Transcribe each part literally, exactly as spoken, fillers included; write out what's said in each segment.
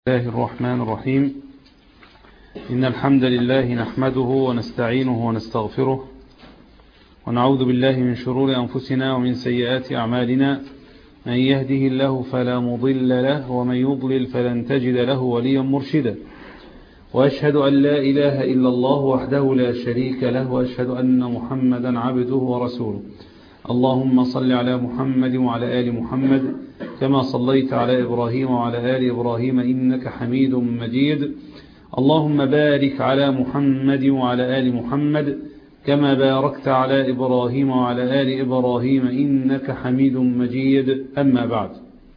الله الرحمن الرحيم. إن الحمد لله نحمده ونستعينه ونستغفره ونعوذ بالله من شرور أنفسنا ومن سيئات أعمالنا. من يهده الله فلا مضل له ومن يضلل فلن تجد له وليا مرشدا. وأشهد أن لا إله إلا الله وحده لا شريك له وأشهد أن محمدا عبده ورسوله. اللهم صل على محمد وعلى آل محمد كما صليت على إبراهيم وعلى آل إبراهيم إنك حميد مجيد. اللهم بارك على محمد وعلى آل محمد كما باركت على إبراهيم وعلى آل إبراهيم إنك حميد مجيد. أما بعد،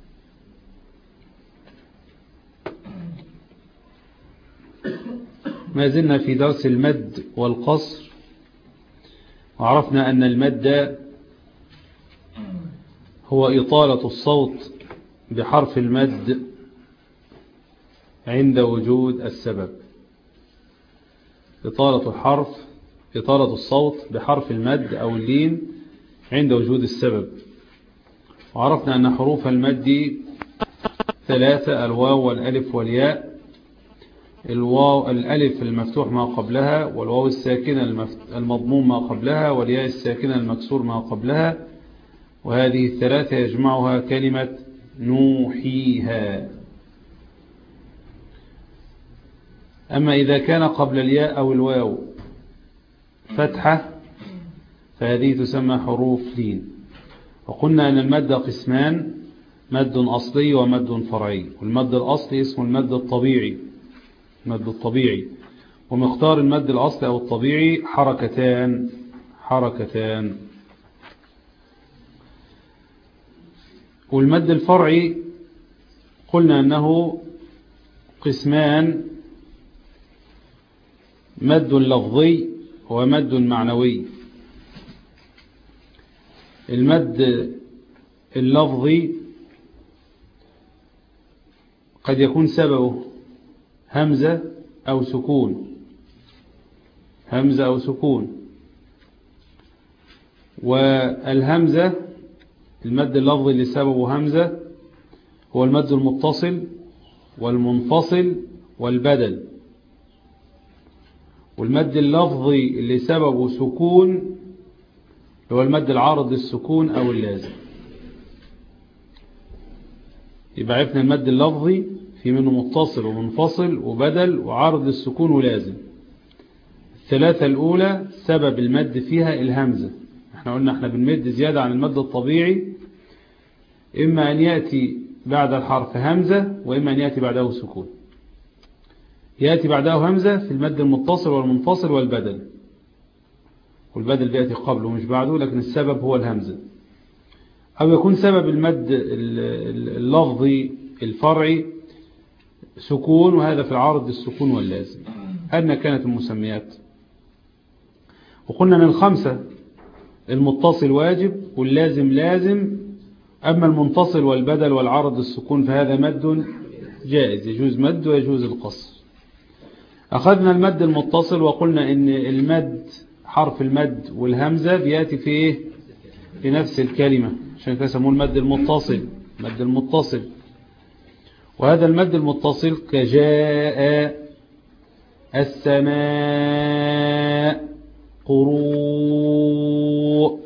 ما زلنا في درس المد والقصر، وعرفنا أن المد هو إطالة الصوت بحرف المد عند وجود السبب. إطالة الحرف إطالة الصوت بحرف المد أو اللين عند وجود السبب. وعرفنا أن حروف المد ثلاثة: الواو والألف والياء. الواو الألف المفتوح ما قبلها، والواو الساكنة المضموم ما قبلها، والياء الساكنة المكسور ما قبلها. وهذه الثلاثة يجمعها كلمة نوحيها. أما إذا كان قبل الياء أو الواو فتحة فهذه تسمى حروف لين. وقلنا أن المد قسمان: مد أصلي ومد فرعي. والمد الأصلي اسمه المد الطبيعي المد الطبيعي ومقدار المد الأصلي أو الطبيعي حركتان حركتان والمد الفرعي قلنا أنه قسمان: مد لفظي ومد معنوي. المد اللفظي قد يكون سببه همزة أو سكون همزة أو سكون والهمزة المد اللفظي اللي سببه همزة هو المد المتصل والمنفصل والبدل. والمد اللفظي اللي سببه سكون هو المد العارض للسكون أو اللازم. يبقى عرفنا المد اللفظي في منه متصل ومنفصل وبدل وعارض للسكون ولازم. الثلاثة الأولى سبب المد فيها الهمزة. احنا قلنا احنا بنمد زيادة عن المد الطبيعي، إما أن يأتي بعد الحرف همزة وإما أن يأتي بعده سكون. يأتي بعده همزة في المد المتصل والمنفصل والبدل، والبدل بيأتي قبله مش بعده، لكن السبب هو الهمزة. أو يكون سبب المد اللفظي الفرعي سكون، وهذا في العارض للسكون واللازم. أن كانت المسميات. وقلنا أن الخمسة: المتصل واجب واللازم لازم، أما المنفصل والبدل والعارض للسكون فهذا مد جائز، يجوز مد ويجوز القصر. أخذنا المد المتصل وقلنا إن المد حرف المد والهمزة بيأتي في إيه؟ في نفس الكلمة، عشان كده يسموه المد المتصل مد المتصل. وهذا المد المتصل كجاء، السماء، قروء،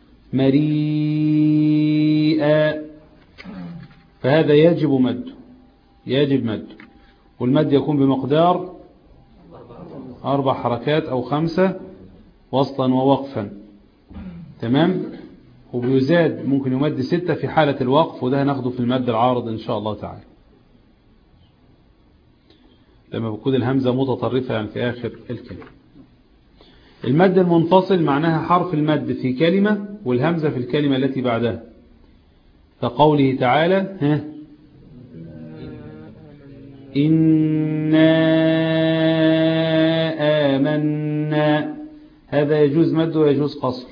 مريئا، فهذا يجب مد يجب مد والمد يكون بمقدار أربع حركات أو خمسة وصلا ووقفا. تمام. وبيزاد ممكن يمد ستة في حالة الوقف، وده هناخده في المد العارض إن شاء الله تعالى، لما بكون الهمزة متطرفة يعني في آخر الكلمة. المد المنفصل معناها حرف المد في كلمة والهمزة في الكلمة التي بعدها، كقوله تعالى: ها إنا آمنا، هذا يجوز مد ويجوز قصر.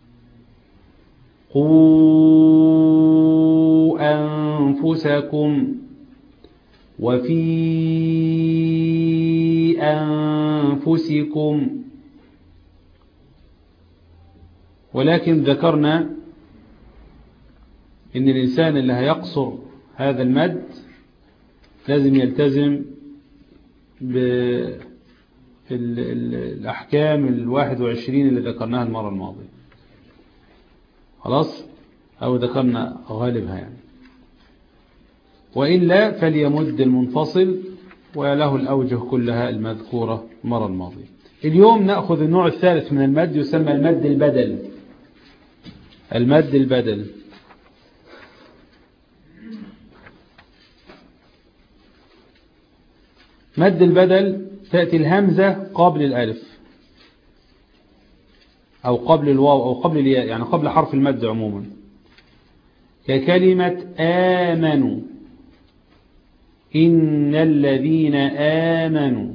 قوا أنفسكم وفي أنفسكم. ولكن ذكرنا إن الإنسان اللي هيقصر هذا المد لازم يلتزم بالأحكام الواحد وعشرين اللي ذكرناها المرة الماضية، خلاص، أو ذكرنا غالبها يعني. وإلا فليمد المنفصل وله الأوجه كلها المذكورة المرة الماضية. اليوم نأخذ النوع الثالث من المد، يسمى المد البدل. المد البدل مد البدل تأتي الهمزة قبل الألف أو قبل الواو أو قبل الياء، يعني قبل حرف المد عموما، ككلمة آمنوا، إن الذين آمنوا.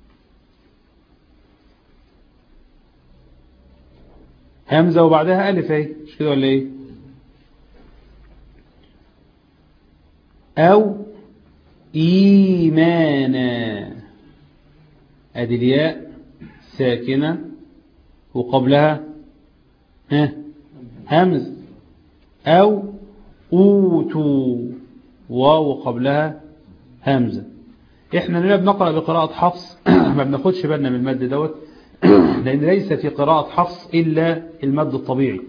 همزة وبعدها ألف، اهي مش كده ولا ايه؟ أو إيمانا، أدي الياء ساكنة وقبلها ها همز. أو أوتوا، واو قبلها همزة. احنا هنا بنقرأ بقراءة حفص ما بناخدش بالنا من المد دوت لأن ليس في قراءة حفص إلا المد الطبيعي،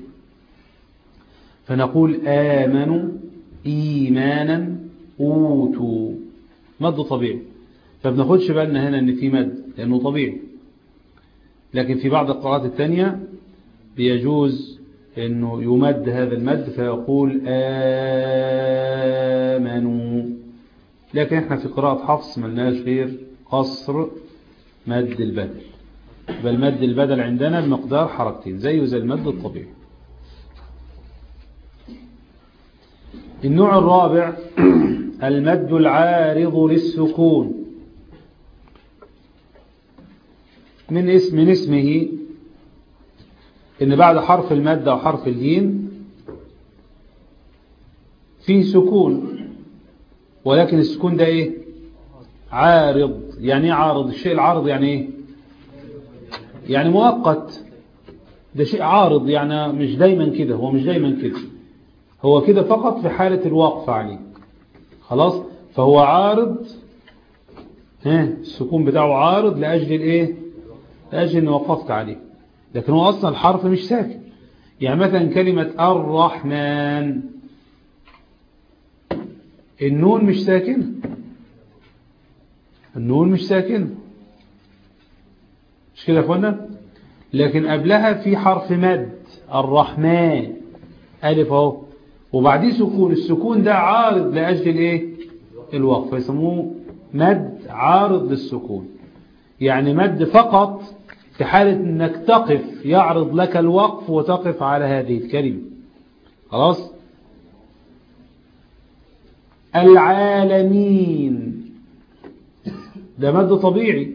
فنقول آمنوا إيمانا أوتوا، مد طبيعي، فبناخدش بالنا هنا ان في مد لأنه طبيعي. لكن في بعض القراءات التانية بيجوز انه يمد هذا المد فيقول آمنوا، لكن احنا في قراءة حفص ملناش غير قصر مد البدل، بل مد البدل عندنا بمقدار حركتين زيه زي المد الطبيعي. النوع الرابع المد العارض للسكون، من اسم من اسمه ان بعد حرف المد او حرف الجيم فيه سكون، ولكن السكون ده ايه؟ عارض. يعني ايه عارض؟ الشيء العارض يعني ايه؟ يعني مؤقت، ده شيء عارض، يعني مش دايما كده، هو مش دايما كده، هو كده فقط في حالة الوقف عليه، خلاص. فهو عارض، ها السكون بتاعه عارض لأجل الايه؟ لأجل ان وقفت عليه، لكن هو اصلا الحرف مش ساكن. يعني مثلا كلمة الرحمن، النون مش ساكنة، النون مش ساكنة، مش كده يا اخوانا؟ لكن قبلها في حرف مد، الرحمن، ألف اهو، وبعديه سكون، السكون ده عارض لأجل الايه؟ الوقف، فيسموه مد عارض للسكون. يعني مد فقط في حالة انك تقف، يعرض لك الوقف وتقف على هذه الكلمة، خلاص. العالمين ده مد طبيعي،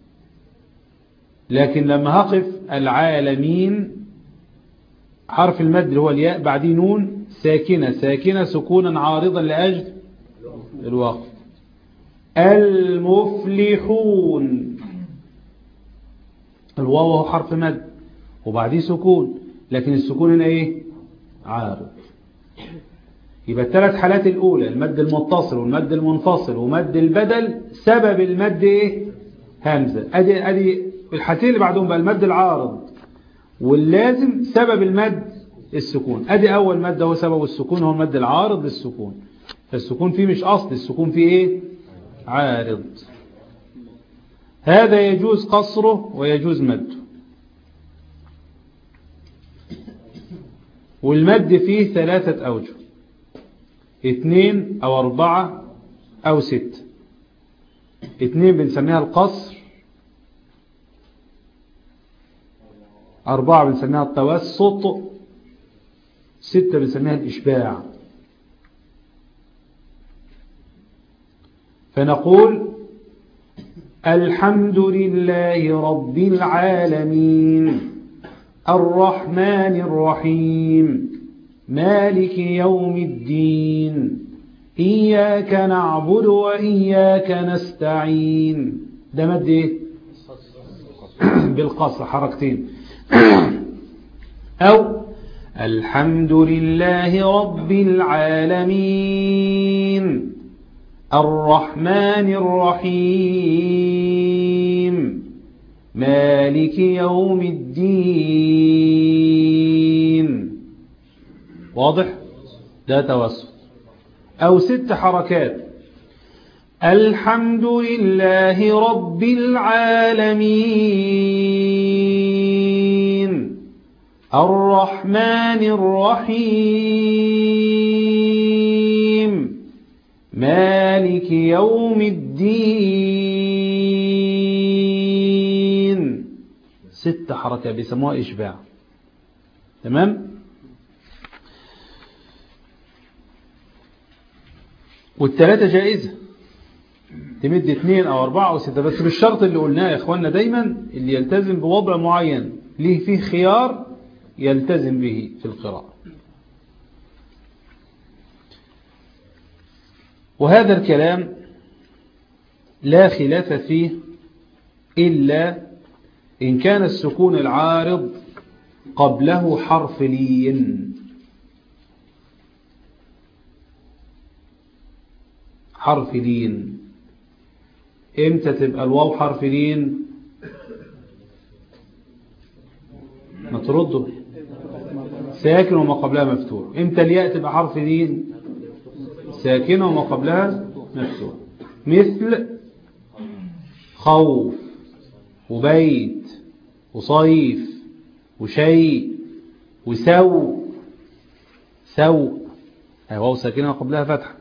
لكن لما هقف العالمين حرف المد اللي هو الياء بعديه نون ساكنة، ساكنة سكونا عارضا لأجل الوقف. المفلحون، الواو هو حرف مد وبعديه سكون، لكن السكون هنا ايه؟ عارض. يبقى الثلاث حالات الأولى، المد المتصل والمد المنفصل ومد البدل، سبب المد ايه؟ همزة. ادي ادي الحالتين اللي بعدهم بقى المد العارض واللازم، سبب المد السكون. ادي اول مد هو سبب السكون، هو المد العارض للسكون، فالسكون فيه مش اصل، السكون فيه ايه؟ عارض. هذا يجوز قصره ويجوز مده، والمد فيه ثلاثة أوجه، اثنين أو أربعة أو ستة. اثنين بنسميها القصر، أربعة بنسميها التوسط، ستة بنسميها الإشباع. فنقول الحمد لله رب العالمين الرحمن الرحيم مالك يوم الدين إياك نعبد وإياك نستعين. ده مد ايه؟ بالقصر، حركتين. أو الحمد لله رب العالمين الرحمن الرحيم مالك يوم الدين. واضح؟ ده توسط. أو ست حركات: الحمد لله رب العالمين الرحمن الرحيم مالك يوم الدين. ست حركات بيسموها إشباع. تمام؟ والثلاثة جائزة، تمد اثنين أو أربعة أو ستة، بس بالشرط اللي قلناه يا إخواننا دايما، اللي يلتزم بوضع معين ليه فيه خيار يلتزم به في القراءة. وهذا الكلام لا خلاف فيه إلا إن كان السكون العارض قبله حرف لين. حرف لين امتى تبقى الواو حرف لين؟ ما ترده ساكن وما قبلها مفتوح. امتى الياء تبقى حرف لين؟ ساكنة وما قبلها مفتوح. مثل خوف وبيت وصيف وشيء وسوء. سوء واو ساكنة وقبلها فتحة.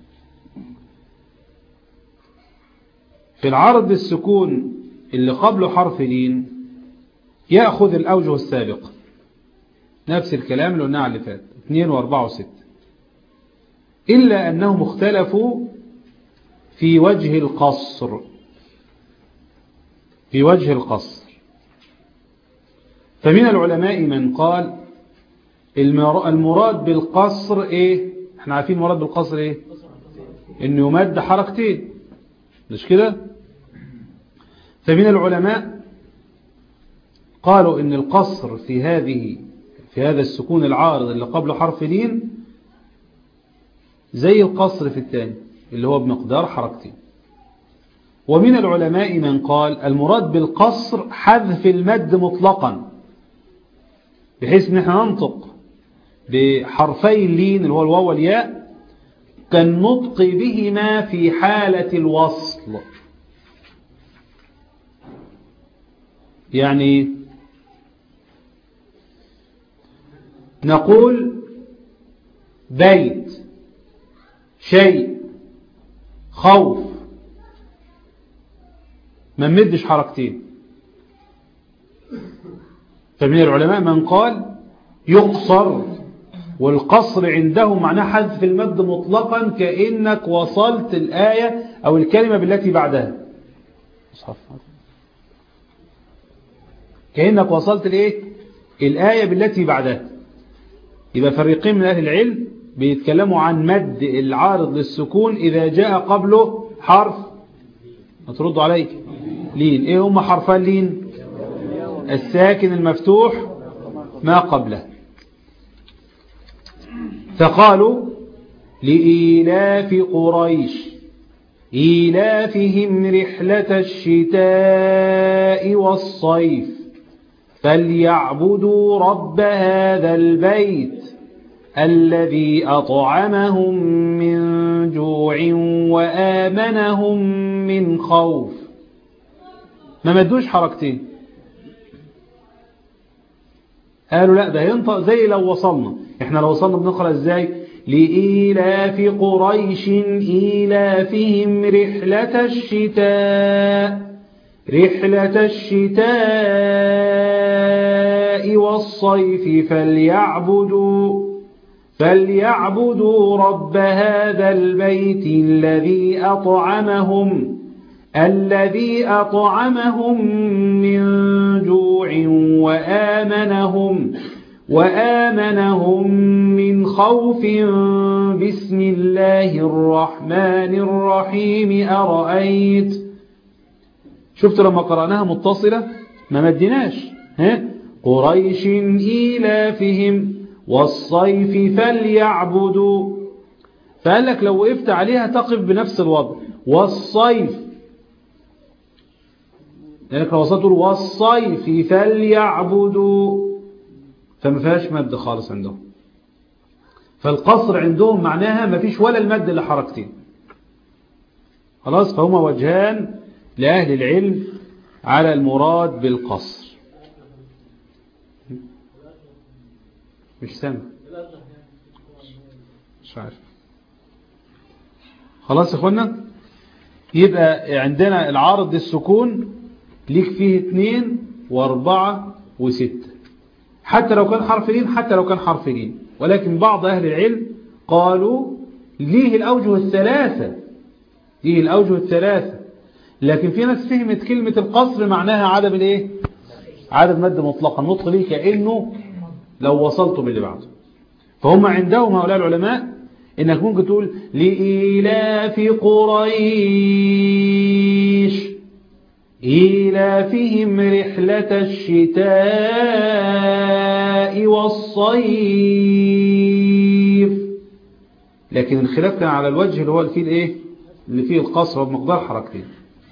في العرض السكون اللي قبله حرف لين يأخذ الأوجه السابقة، نفس الكلام اللي قلناه على اللي فات، اثنين واربعة وستة، إلا أنهم اختلفوا في وجه القصر. في وجه القصر فمن العلماء من قال المراد بالقصر ايه؟ احنا عارفين المراد بالقصر ايه؟ انه يمد حركتين، مش كده؟ فمن العلماء قالوا ان القصر في هذه في هذا السكون العارض اللي قبله حرف لين زي القصر في الثاني اللي هو بمقدار حركتين. ومن العلماء من قال المراد بالقصر حذف المد مطلقا، بحيث ان احنا ننطق بحرفي اللين اللي هو الواو والياء كالنطق بهما في حالة الوصل. يعني نقول بيت شيء خوف، ما نمدش حركتين. فمن العلماء من قال يقصر، والقصر عندهم معناه حذف المد مطلقا كأنك وصلت الآية أو الكلمة بالتي بعدها، كأنك وصلت الإيه؟ الآية بالتي بعدها. يبقى فريقين من أهل العلم بيتكلموا عن مد العارض للسكون إذا جاء قبله حرف، ما تردوا عليك، لين. إيه هم حرفان لين؟ الساكن المفتوح ما قبله. فقالوا لإيلاف قريش إيلافهم رحلة الشتاء والصيف فليعبدوا رب هذا البيت الذي أطعمهم من جوع وآمنهم من خوف. ما مدوش حركتين، قالوا لا ده ينطق زي لو وصلنا. احنا لو وصلنا بنقرأ ازاي؟ لإيلاف قريش إيلافهم رحلة الشتاء رحلة الشتاء والصيف فليعبدوا فليعبدوا رب هذا البيت الذي أطعمهم الذي أطعمهم من جوع وآمنهم وآمنهم من خوف. بسم الله الرحمن الرحيم أرأيت. شفت لما قرأناها متصلة ما مديناش، ها؟ قريش إيلافهم والصيف فليعبدوا فقال لك لو وقفت عليها تقف بنفس الوضع. والصيف، لأنك لو وصلت والصيف فليعبدوا، فما فيهاش مد خالص عندهم. فالقصر عندهم معناها ما فيش ولا المد إلا حركتين. خلاص، فهما وجهان لأهل العلم على المراد بالقصر. مش سامع، مش عارف. خلاص يا اخوانا، يبقى عندنا العارض السكون ليك فيه اتنين واربعة وستة، حتى لو كان حرف لين، حتى لو كان حرف لين. ولكن بعض أهل العلم قالوا ليه الأوجه الثلاثة، ليه الأوجه الثلاثة. لكن في ناس فهمت كلمة القصر معناها عدم الايه، عدم مد مطلقا، نطق ليه كأنه لو وصلته باللي بعده. فهم عندهم هؤلاء العلماء انك ممكن تقول لإيلاف قريش إيلافهم رحلة الشتاء والصيف. لكن الخلاف كان على الوجه اللي هو اللي فيه الايه، اللي فيه القصر بمقدار حركتين.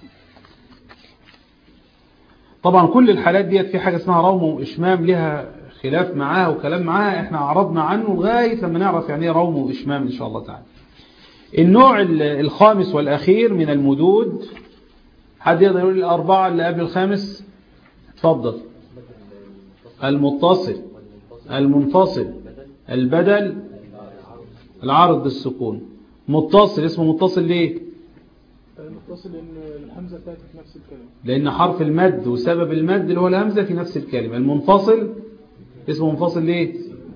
طبعا كل الحالات ديت في حاجة اسمها روم وإشمام لها خلاف معاها وكلام معاها، احنا عرضنا عنه لغاية لما نعرف يعني ايه روم وإشمام إن شاء الله تعالى. النوع الخامس والأخير من المدود، حد يقدر يقول الأربعة اللي قبل الخامس؟ اتفضل. المتصل، المنفصل، البدل، العرض بالسكون. متصل، اسمه متصل ليه؟ متصل لأن الهمزة بتاعت في نفس الكلمة، لأن حرف المد وسبب المد اللي هو الهمزة في نفس الكلمة. المنفصل اسمه منفصل ليه؟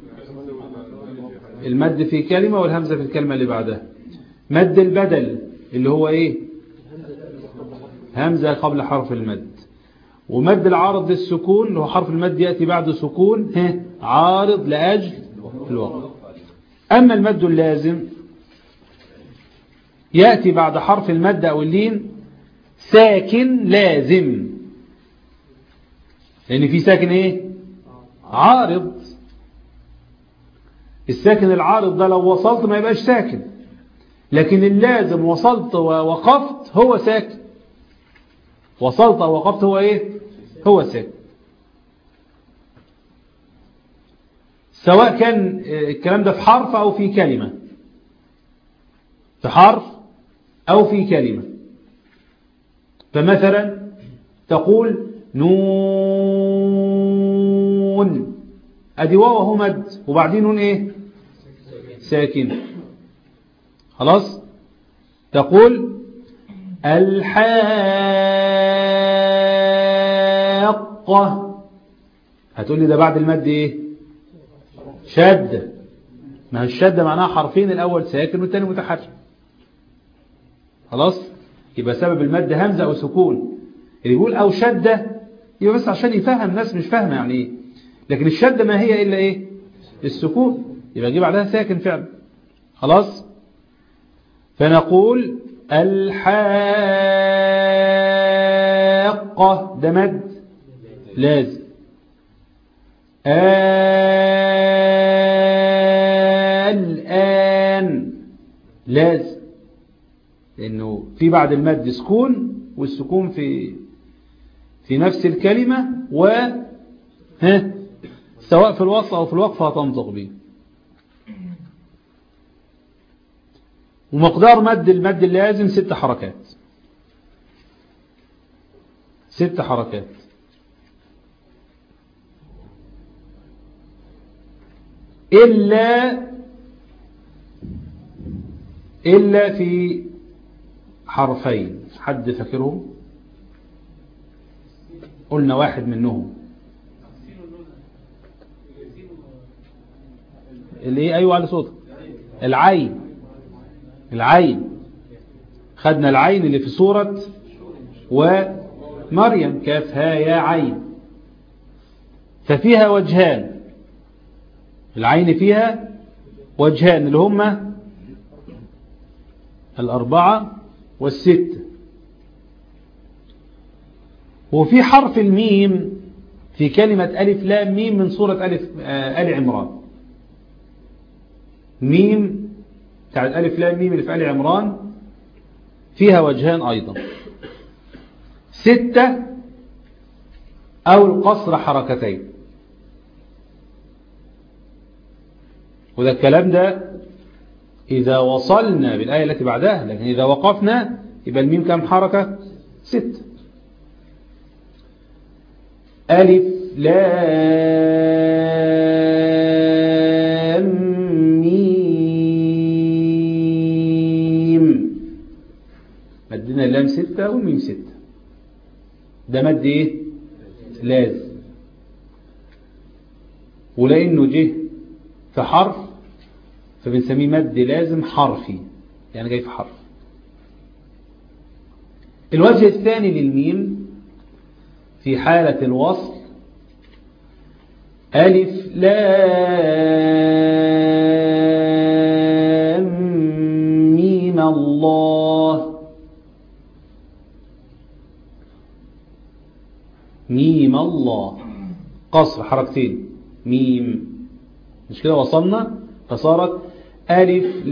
المد في كلمة والهمزة في الكلمة اللي بعدها. مد البدل اللي هو ايه؟ همزة قبل حرف المد. ومد العارض للسكون اللي هو حرف المد يأتي بعد سكون ها عارض لأجل الوقت. أما المد اللازم يأتي بعد حرف المد أو اللين ساكن لازم، لأن في ساكن ايه؟ عارض. الساكن العارض ده لو وصلت ما يبقاش ساكن، لكن اللازم وصلت ووقفت هو ساكن. وصلت أو وقفت هو ايه؟ هو ساكن. سواء كان الكلام ده في حرف أو في كلمة، في حرف أو في كلمة. فمثلا تقول نون، ادي واو اهو مد وبعدين نون ايه؟ ساكن. خلاص. تقول الحاقة، هتقول لي ده بعد المد ايه؟ شدة. ما هي الشدة معناها حرفين، الاول ساكن والثاني متحرك. خلاص. يبقى سبب المد همزة او سكون. اللي يقول او شدة يبقى بس عشان يفهم، الناس مش فاهمه يعني ايه. لكن الشدة ما هي الا ايه؟ السكون، يبقى يجيب عليها ساكن فعلا. خلاص. فنقول الحاقة ده مد لازم. الآن لازم، لأنه في بعد المد سكون، والسكون في في نفس الكلمة، و ها سواء في الوصل أو في الوقف هتنطق به. ومقدار مد المد اللازم ست حركات، ست حركات. إلا إلا في حرفين، حد فاكرهم؟ قلنا واحد منهم اللي ايه؟ ايوه على صوتك. العين، العين خدنا العين اللي في سورة ومريم، كافها يا عين. ففيها وجهان، العين فيها وجهان اللي هما الأربعة والستة. وفي حرف الميم في كلمة ألف لام ميم من سورة ألف آل عمران، ميم بتاعت ألف لام ميم اللي في آل عمران فيها وجهان أيضا، ستة أو القصر حركتين. وده الكلام ده إذا وصلنا بالآية التي بعدها، لكن إذا وقفنا يبقى الميم كم حركة؟ ستة. ألف لام ميم، مدينا اللام ستة والميم ستة، ده مد ايه؟ لازم. ولأنه جه في حرف فبنسميه مد لازم حرفي، يعني جاي في حرف. الوجه الثاني للميم في حالة الوصل ألف لام ميم الله، ميم الله قصر حركتين ميم، مش كده وصلنا؟ فصارت ألف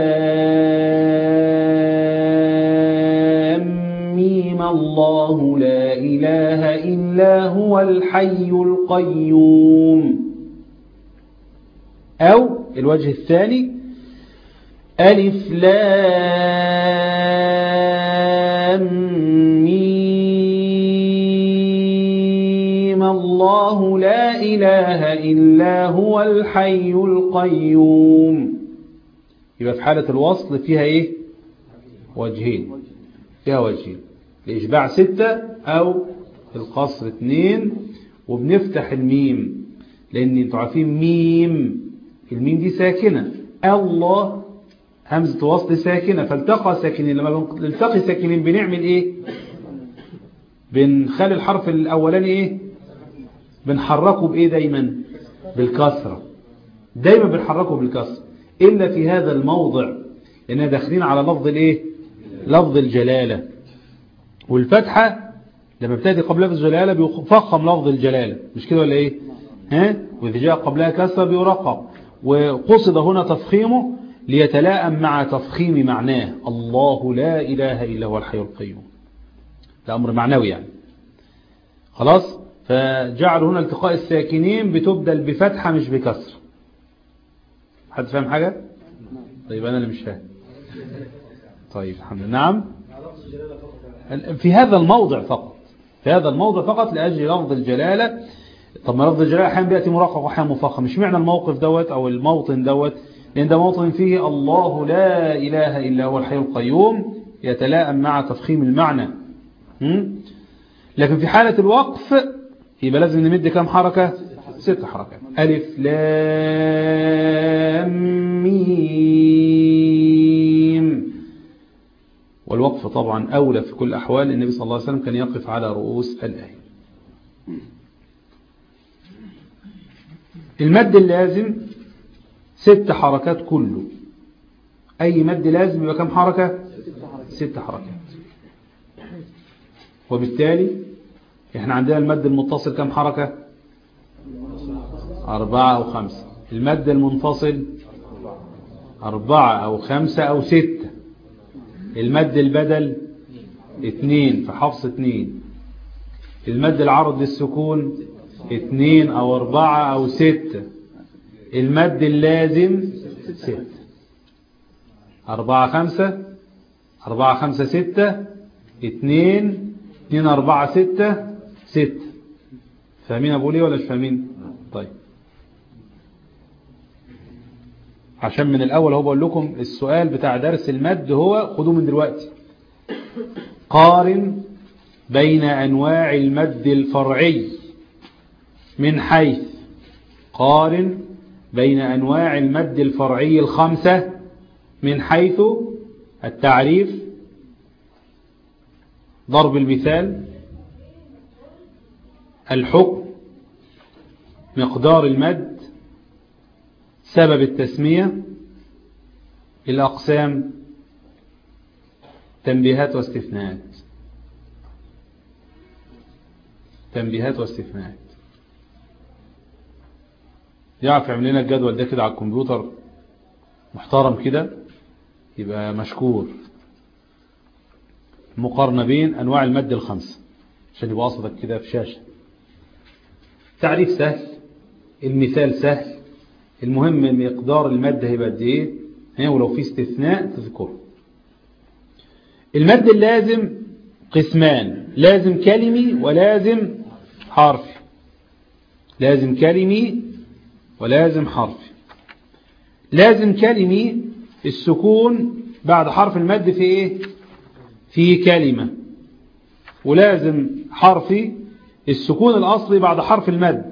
لام ميم الله لا إله إلا هو الحي القيوم. أو الوجه الثاني ألف لام ميم الله لا إله إلا هو الحي القيوم. يبقى في حالة الوصل فيها إيه؟ وجهين، فيها وجهين، الإشباع ستة أو القصر اثنين. وبنفتح الميم لأن انتوا عارفين ميم، الميم دي ساكنة، الله همزة وصل ساكنة، فالتقى ساكنين. لما بنلتقي ساكنين بنعمل إيه؟ بنخلي الحرف الأولاني إيه؟ بنحركه بإيه دايما؟ بالكسرة، دايما بنحركه بالكسرة إلا في هذا الموضع لأننا داخلين على لفظ الإيه؟ لفظ الجلالة. والفتحة لما بتأتي قبل لفظ الجلالة بيفخم لفظ الجلالة، مش كده ولا إيه؟ ها؟ وإذا جاء قبلها كسرة بيرقق، وقصد هنا تفخيمه ليتلائم مع تفخيم معناه الله لا إله إلا هو الحي القيوم، ده أمر معنوي يعني. خلاص؟ فجعل هنا التقاء الساكنين بتبدل بفتحة مش بكسر. حد فاهم حاجة؟ طيب أنا اللي مش فاهم. طيب الحمد لله. نعم في هذا الموضع فقط، في هذا الموضع فقط لأجل لفظ الجلالة. طب ما لفظ الجلالة أحيانا بيأتي مرقق وأحيانا مفخم، مش معنى الموقف دوت أو الموطن دوت، لأن ده موطن فيه الله لا إله إلا هو الحي القيوم يتلائم مع تفخيم المعنى. لكن في حالة الوقف يبقى لازم نمد كم حركة؟ ست حركات. ألف لام ميم. والوقف طبعا أولى في كل أحوال، النبي صلى الله عليه وسلم كان يقف على رؤوس الآية. المد اللازم ست حركات كله، أي مد لازم يبقى كم حركة؟ ست حركات. وبالتالي احنا عندنا المد المتصل كم حركة؟ أربعة أو خمسة. المد المنفصل أربعة أو خمسة أو ستة. المد البدل اثنين في حفص اثنين. المد العرض للسكون اثنين أو أربعة أو ستة. المد اللازم ستة. أربعة خمسة، أربعة خمسة ستة، اثنين اثنين أربعة ستة ستة. فاهمين أبو ليه ولا مش فاهمين؟ طيب عشان من الأول هو بقول لكم السؤال بتاع درس المد هو خدوه من دلوقتي. قارن بين أنواع المد الفرعي من حيث قارن بين أنواع المد الفرعي الخمسة من حيث التعريف، ضرب المثال، الحكم، مقدار المد، سبب التسمية، الأقسام، تنبيهات واستثناءات. تنبيهات واستثناءات. يعرف يعمل لنا الجدول ده كده على الكمبيوتر محترم كده يبقى مشكور. مقارنة بين أنواع المد الخمسة عشان يبقى قصدك كده في شاشة. تعريف سهل، المثال سهل، المهم مقدار المد هيبقى قد ايه، ولو في استثناء تذكره. المد اللازم قسمان، لازم كلمي ولازم حرفي. لازم كلمي ولازم حرفي. لازم كلمي السكون بعد حرف المد في ايه، في كلمة. ولازم حرفي السكون الأصلي بعد حرف المد.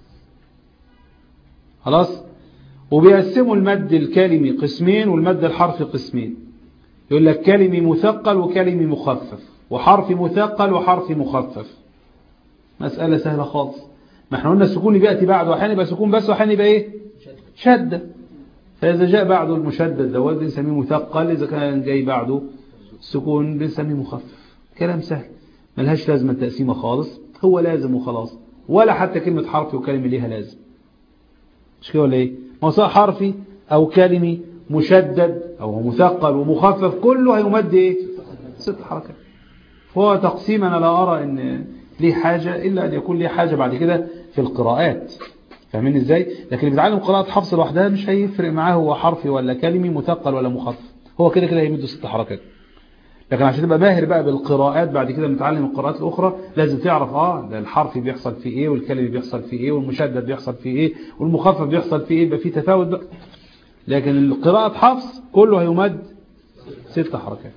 خلاص. وبيقسموا المد الكلمي قسمين والمد الحرفي قسمين. يقول لك كلمي مثقل وكلمي مخفف، وحرفي مثقل وحرفي مخفف. مسألة سهلة خالص. ما احنا قلنا السكون اللي بيأتي بعده أحيانا يبقى سكون بس وأحيانا يبقى ايه، شدة. فإذا جاء بعده المشدد دوت بنسميه مثقل، إذا كان جاي بعده السكون بنسميه مخفف. كلام سهل ملهاش لازمة تقسيمة خالص، هو لازم وخلاص. ولا حتى كلمة حرفي وكلمة ليها لازم، مش كده ولا ايه؟ موضوع حرفي أو كلمي مشدد أو مثقل ومخفف كله هيمد ايه، ست حركات. فهو تقسيم أنا لا أرى أن ليه حاجة إلا أن يكون ليه حاجة بعد كده في القراءات. فاهمين ازاي؟ لكن اللي بيتعلم قراءة حفص لوحدها مش هيفرق معاه هو حرفي ولا كلمي مثقل ولا مخفف، هو كده كده هيمده ست حركات. لكن عشان تبقى ماهر بقى بالقراءات بعد كده نتعلم القراءات الأخرى لازم تعرف اه ده الحرفي بيحصل فيه ايه، والكلمي بيحصل فيه ايه، والمشدد بيحصل فيه ايه، والمخفف بيحصل فيه ايه، يبقى فيه تفاوت بقى. لكن القراءة حفص كله هيمد ست حركات.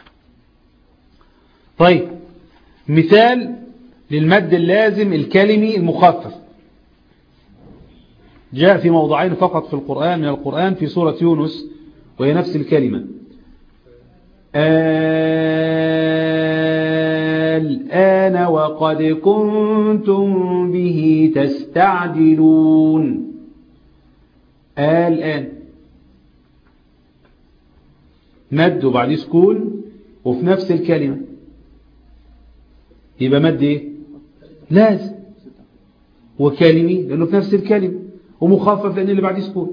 طيب مثال للمد اللازم الكلمي المخفف جاء في موضعين فقط في القرآن من القرآن، في سورة يونس وهي نفس الكلمة. الآن وقد كنتم به تستعجلون. الآن مد وبعديه سكون وفي نفس الكلمة، يبقى مد ايه، لازم، وكلمي لأنه في نفس الكلمة، ومخفف لأن اللي بعديه سكون.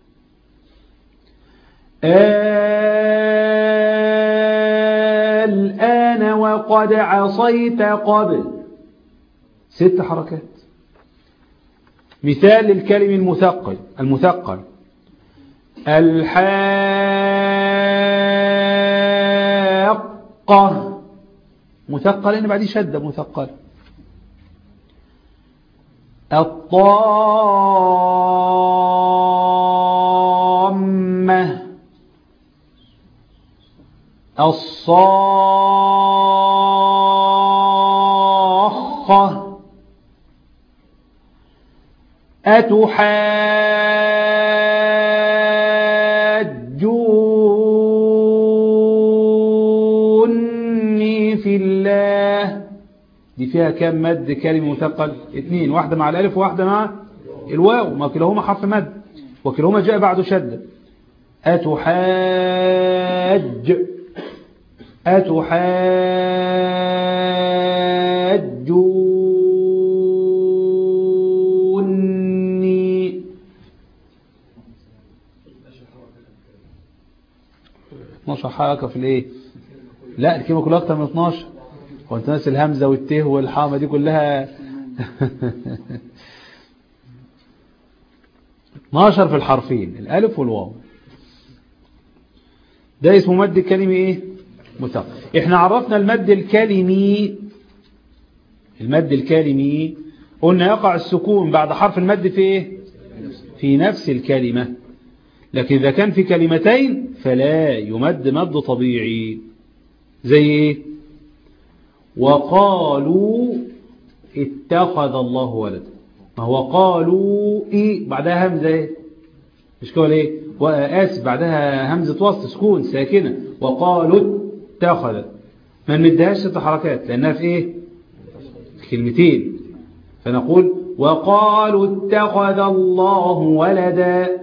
الآن وقد عصيت قبل، ست حركات. مثال للكلم المثقل المثقل الحاقة، مثقل لأن بعديه شدة مثقل. الطامة، الصاخة، أتحاجوني في الله. دي فيها كم مد كلمة مثقل؟ اثنين، واحدة مع الألف وواحدة مع الواو، ما كلاهما حرف مد وكلاهما جاء بعده شدة. أتحاج أتحاجوني. اثناشر حركة في الايه؟ لا الكلمة كلها اكتر من اثناشر، وانت ناس الهمزة والته والحامة دي كلها اثناشر في الحرفين الالف والواو. ده اسمه مد كلمي ايه، مثقل. احنا عرفنا المد الكلمي، المد الكلمي قلنا يقع السكون بعد حرف المد في ايه، في نفس الكلمة. لكن اذا كان في كلمتين فلا يمد مد طبيعي. زي ايه، وقالوا اتخذ الله ولدا. ما هو قالوا ايه بعدها همزة ايه، مش كده ايه، وآسف بعدها همزة وسط سكون ساكنة. وقالوا اتخذ، ما نديهاش ست حركات لأنها في ايه، كلمتين. فنقول وقالوا اتخذ الله ولدا.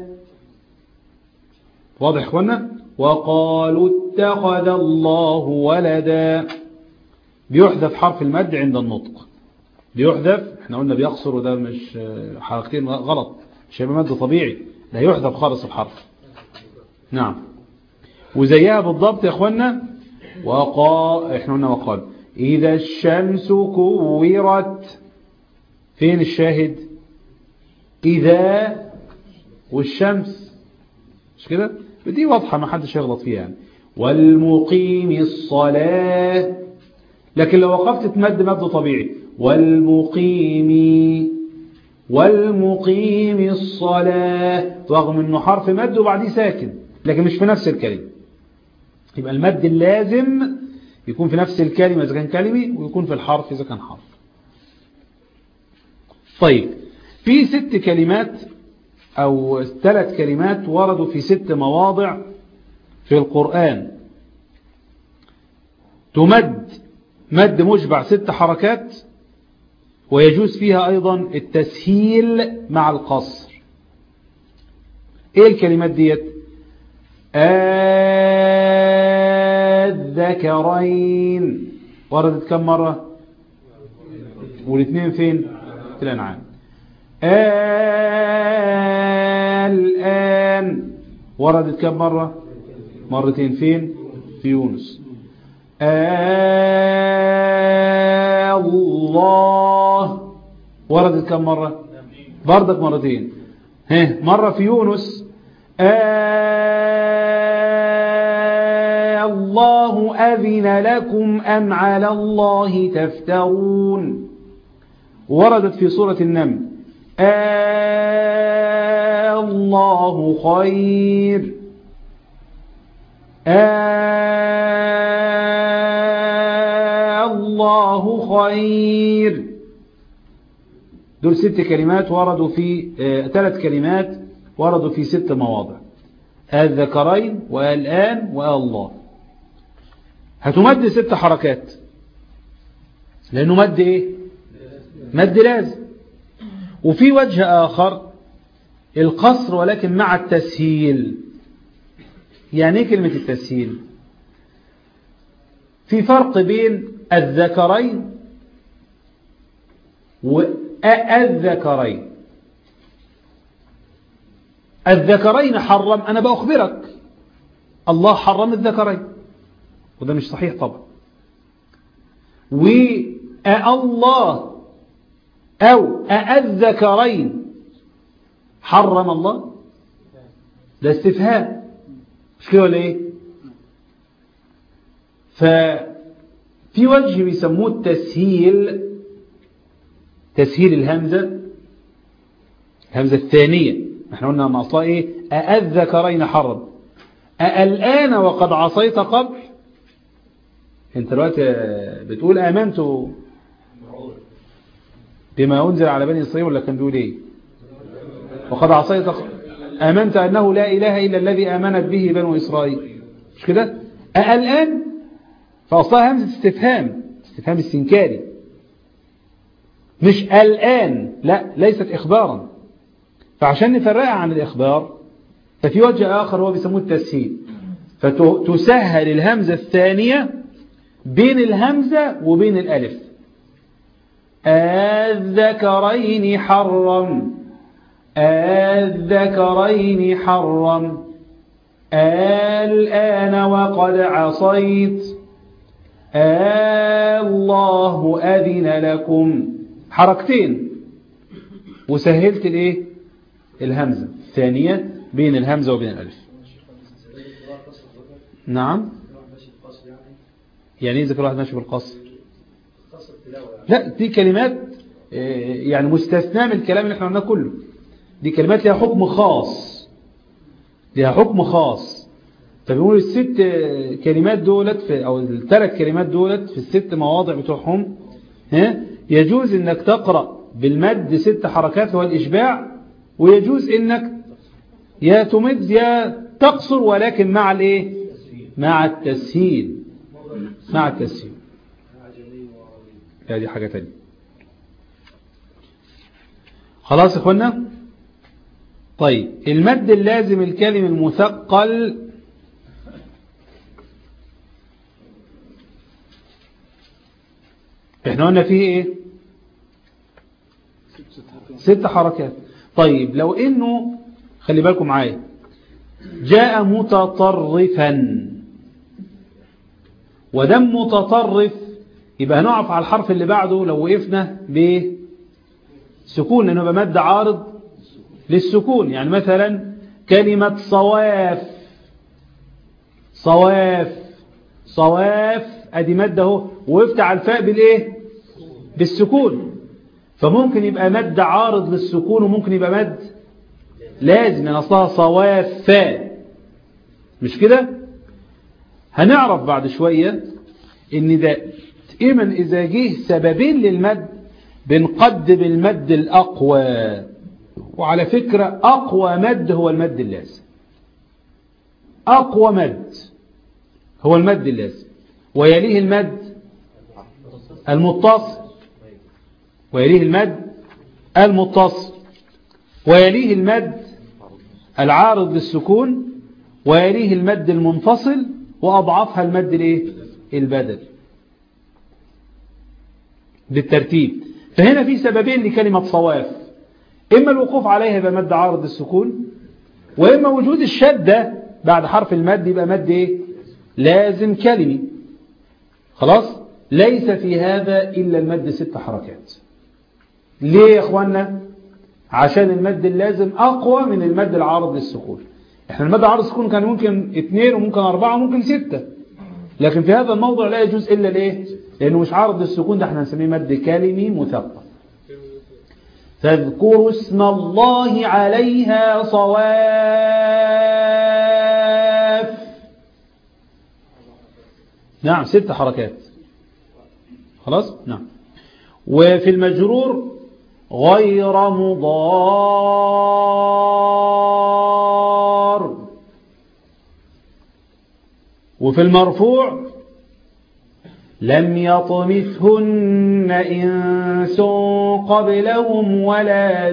واضح يا اخوانا؟ وقالوا اتخذ الله ولدا. بيحذف حرف المد عند النطق، بيحذف. احنا قلنا بيقصر وده مش حركتين غلط، مش هيبقى مد طبيعي، لا يحذف خالص الحرف. نعم. وزيها بالضبط يا اخوانا وقال، احنا قلنا وقال إذا الشمس كورت. فين الشاهد؟ إذا والشمس، مش كده؟ دي واضحة ما حدش يغلط فيها يعني. والمقيم الصلاة، لكن لو وقفت تمد مد طبيعي والمقيم والمقيم الصلاة، رغم انه حرف مد وبعديه ساكن لكن مش في نفس الكلمة. يبقى المد اللازم يكون في نفس الكلمة إذا كان كلمي، ويكون في الحرف إذا كان حرف. طيب في ست كلمات أو ثلاث كلمات وردوا في ست مواضع في القرآن تمد مد مشبع ست حركات، ويجوز فيها أيضا التسهيل مع القصر. إيه الكلمات ديت؟ الذكرين وردت كم مرة؟ والاثنين فين؟ في الأنعام. الآن وردت كم مرة؟ مرتين فين؟ في يونس. الله وردت كم مرة؟ بردك مرتين. ها مرة في يونس الله أذن لكم أم على الله تفترون. وردت في سورة النمل الله خير الله خير. دول ست كلمات وردوا في آه، ثلاث كلمات وردوا في ست مواضع، الذكرين والآن والله. هتمد ست حركات لأنه مد إيه؟ مد لازم. وفي وجه آخر القصر ولكن مع التسهيل. يعني إيه كلمة التسهيل؟ في فرق بين الذكرين والذكرين. الذكرين حرم، أنا بأخبرك الله حرم الذكرين، وده مش صحيح طبعا. والله أو الذكرين حرم الله، ده استفهام، مش كده ولا ايه؟ ففي وجه بيسموه التسهيل، تسهيل الهمزة، الهمزة الثانية. احنا قلنا مع اصلها ايه؟ الذكرين حرم. الآن وقد عصيت قبل. انت دلوقتي بتقول آمنت بما أنزل على بني إسرائيل، ولا كان بيقول ايه؟ وقد عصيت قبل آمنت أنه لا إله إلا الذي آمنت به بنو إسرائيل، مش كده؟ الآن فأصلها همزة استفهام، استفهام استنكاري، مش الآن، لا ليست إخبارا. فعشان نفرقها عن الإخبار ففي وجه آخر هو بيسموه التسهيل، فتسهل الهمزة الثانية بين الهمزة وبين الألف. الذكرين حرم، الذكرين حرم، الآن وقد عصيت، الله أذن لكم. حركتين وسهلت الايه؟ الهمزة الثانية بين الهمزة وبين الألف. نعم. يعني ايه ذكر واحد ماشي بالقصر؟ لا دي كلمات يعني مستثنى من الكلام اللي احنا قلناه كله. دي كلمات لها حكم خاص، لها حكم خاص. فبيقولوا الست كلمات دولت في او الثلاث كلمات دولت في الست مواضع بتوعهم ها يجوز انك تقرأ بالمد ست حركات هو الإشباع، ويجوز انك يا تمد يا تقصر، ولكن مع الايه؟ مع التسهيل، مع التسهيل. هذه حاجة تانية. خلاص يا اخوانا. طيب المد اللازم الكلم المثقل احنا قلنا فيه ايه؟ ست حركات. طيب لو انه خلي بالكم معايا جاء متطرفا، ودم متطرف يبقى هنقف على الحرف اللي بعده لو وقفنا بسكون، لأنه يبقى مد عارض للسكون. يعني مثلا كلمة صواف، صواف صواف ادي مد اهو، وقفت على الفاء بالايه؟ بالسكون. فممكن يبقى مد عارض للسكون وممكن يبقى مد لازم، يعني اصلها صواف فاء، مش كده؟ هنعرف بعد شوية ان ده دائما اذا جه سببين للمد بنقدم المد الاقوى. وعلى فكرة اقوى مد هو المد اللازم، اقوى مد هو المد اللازم، ويليه المد المتصل، ويليه المد المتصل، ويليه المد العارض للسكون، ويليه المد المنفصل، وأضعفها المد الايه؟ البدل، بالترتيب. فهنا في سببين لكلمة صواف، إما الوقوف عليها يبقى مد عارض للسكون، وإما وجود الشدة بعد حرف المد يبقى مد ايه؟ لازم كلمي. خلاص؟ ليس في هذا إلا المد ست حركات. ليه يا اخوانا؟ عشان المد اللازم أقوى من المد العارض للسكون. احنا المد العارض للسكون كان ممكن اثنين وممكن أربعة وممكن ستة، لكن في هذا الموضوع لا يجوز إلا الايه؟ لأنه مش عارض للسكون، ده احنا هنسميه مد كلمي مثقل. فاذكروا اسم الله عليها صواف. نعم ست حركات. خلاص؟ نعم. وفي المجرور غير مضار. وفي المرفوع لم يطمثهن إنس قبلهم ولا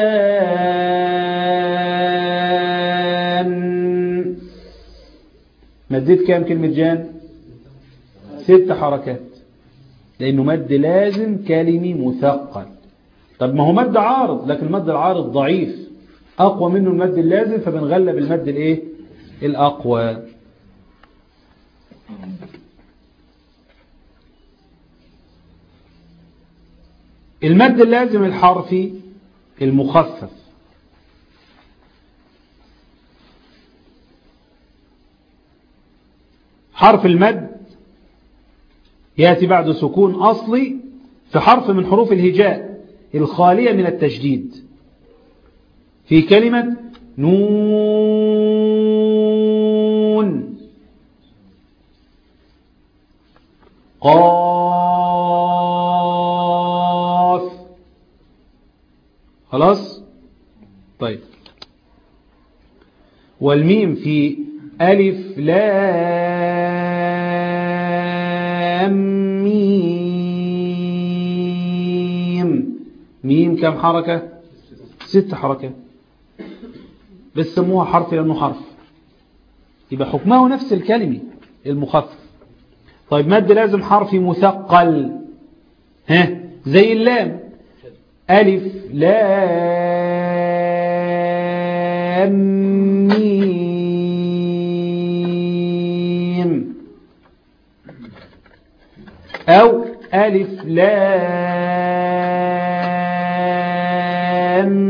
جان. مديت كام كلمة جان؟ ست حركات، لأنه مد لازم كلمي مثقل. طب ما هو مد عارض، لكن المد العارض ضعيف، أقوى منه المد اللازم، فبنغلب المد الايه؟ الأقوى. المد اللازم الحرفي المخفف حرف المد يأتي بعد سكون أصلي في حرف من حروف الهجاء الخالية من التشديد، في كلمة نون، قاف. خلاص؟ طيب. والميم في ألف لام ميم. ميم كم حركة؟ ست حركات، بس سموها حرف لأنه حرف، يبقى حكمه نفس الكلمة المخفف. طيب مد لازم حرفي مثقل، ها زي اللام، ألف لام ميم، أو ألف لام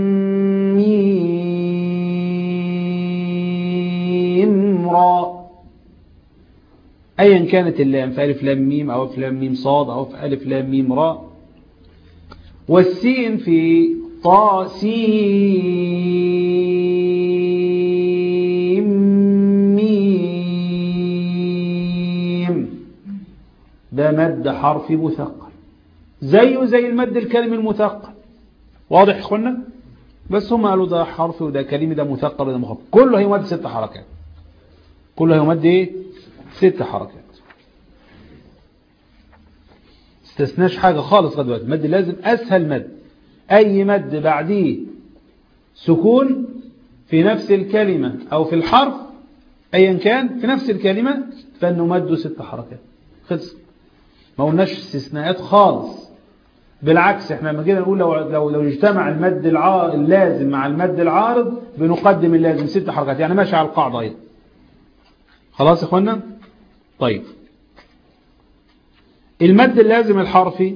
ميم را. أيا كانت اللام، في ألف لام ميم أو في لام ميم صاد أو في ألف لام ميم را. والسين في طا سين ميم، ده مد حرفي مثقل زيه زي المد الكلمي المثقل. واضح يا اخوانا؟ بس هم قالوا ده حرفي وده كلمي، ده مثقل وده مخفف، كله هيمد ست حركات، كله هيمد ايه؟ ست حركات، استثناش حاجة خالص. قد وقت مد لازم أسهل مد، أي مد بعديه سكون في نفس الكلمة أو في الحرف أيا كان في نفس الكلمة فإنه مده ست حركات، خلص، ما قلناش استثناءات خالص. بالعكس احنا لما جينا نقول لو لو لو اجتمع المد الع... اللازم مع المد العارض بنقدم اللازم ست حركات، يعني ماشي على القاعدة ايضا. خلاص يا اخوانا. طيب المد اللازم الحرفي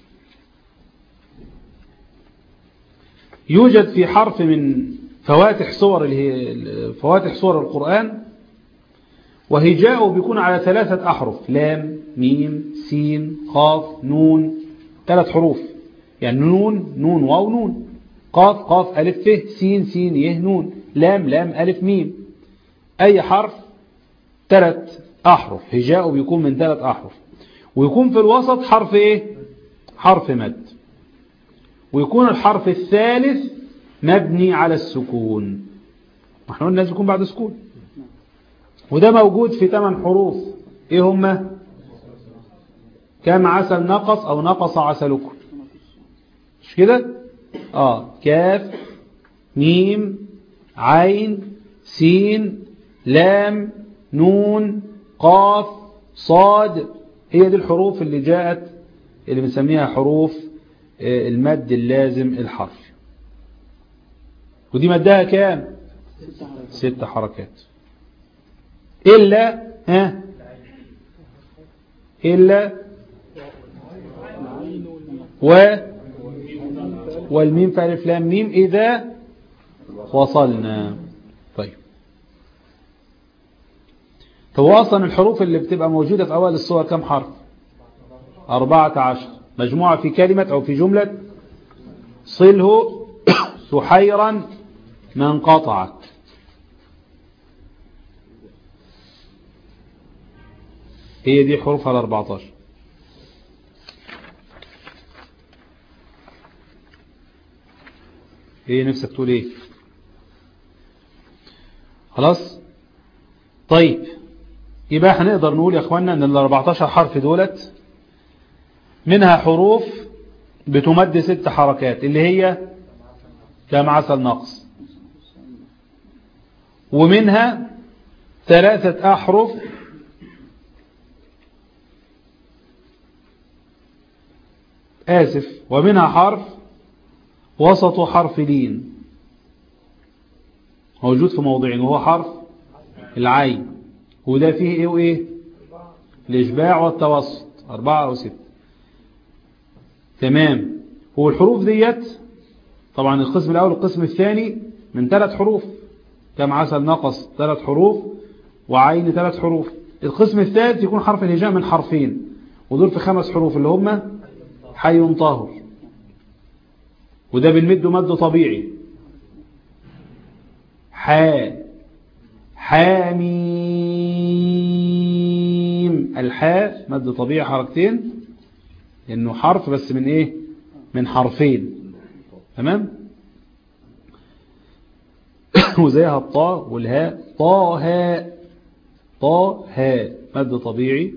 يوجد في حرف من فواتح صور فواتح صور القرآن، وهجاؤه بيكون على ثلاثة أحرف: لام ميم سين قاف نون، ثلاث حروف يعني نون نون واو نون، قاف قاف ألف ف، سين سين يه نون، لام لام ألف ميم. أي حرف ثلاث أحرف، هجاؤه بيكون من ثلاث أحرف، ويكون في الوسط حرف إيه؟ حرف مد، ويكون الحرف الثالث مبني على السكون. احنا قلنا لازم يكون بعد سكون، وده موجود في ثمان حروف. ايه هما؟ كام عسل نقص او نقص عسلكم، مش كده؟ اه كاف ميم عين سين لام نون قاف صاد، هي دي الحروف اللي جاءت اللي بنسميها حروف المد اللازم الحرفي. ودي مدها كام؟ ست حركات. إلا ها إلا و والميم في ألف لام ميم إذا وصلنا. طيب طب أصلا الحروف اللي بتبقى موجودة في أول الصور كم حرف؟ أربعة عشر، مجموعة في كلمة أو في جملة صله سحيرا من قطعت. هي دي حروفها الأربعة عشر. ايه نفسك تقول ايه؟ خلاص. طيب يبقى هنقدر نقول يا اخوانا ان ال أربعة عشر حرف دولت منها حروف بتمد ست حركات اللي هي كام عسل نقص، ومنها ثلاثة أحرف آسف ومنها حرف وسط حرف لين موجود في موضعين، وهو حرف العين، وده فيه ايه وايه؟ الإشباع والتوسط، أربعة أو ستة. تمام. هو الحروف ديت طبعا القسم الأول والقسم الثاني من ثلاث حروف، كم عسل نقص ثلاث حروف وعين ثلاث حروف. القسم الثالث يكون حرف الهجاء من حرفين، ودول في خمس حروف اللي هم حي طاهر، وده بالمد مد طبيعي. حا حاميم، الحاء مد طبيعي حركتين لأنه حرف بس من ايه؟ من حرفين. تمام. وزيها الطاء والهاء، طا هاء طا هاء مد طبيعي.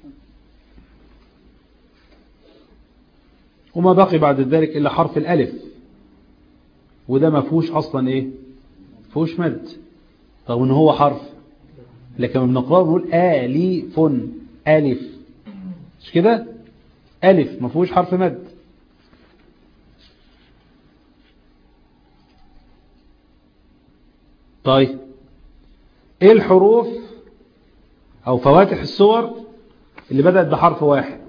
وما بقي بعد ذلك إلا حرف الألف، وده ما فيهوش أصلا إيه؟ فيهوش مد، طب إن هو حرف، لكن بنقرأه بنقول آليف ألف، مش كده؟ ألف ما فيهوش حرف مد. طيب إيه الحروف أو فواتح السور اللي بدأت بحرف واحد؟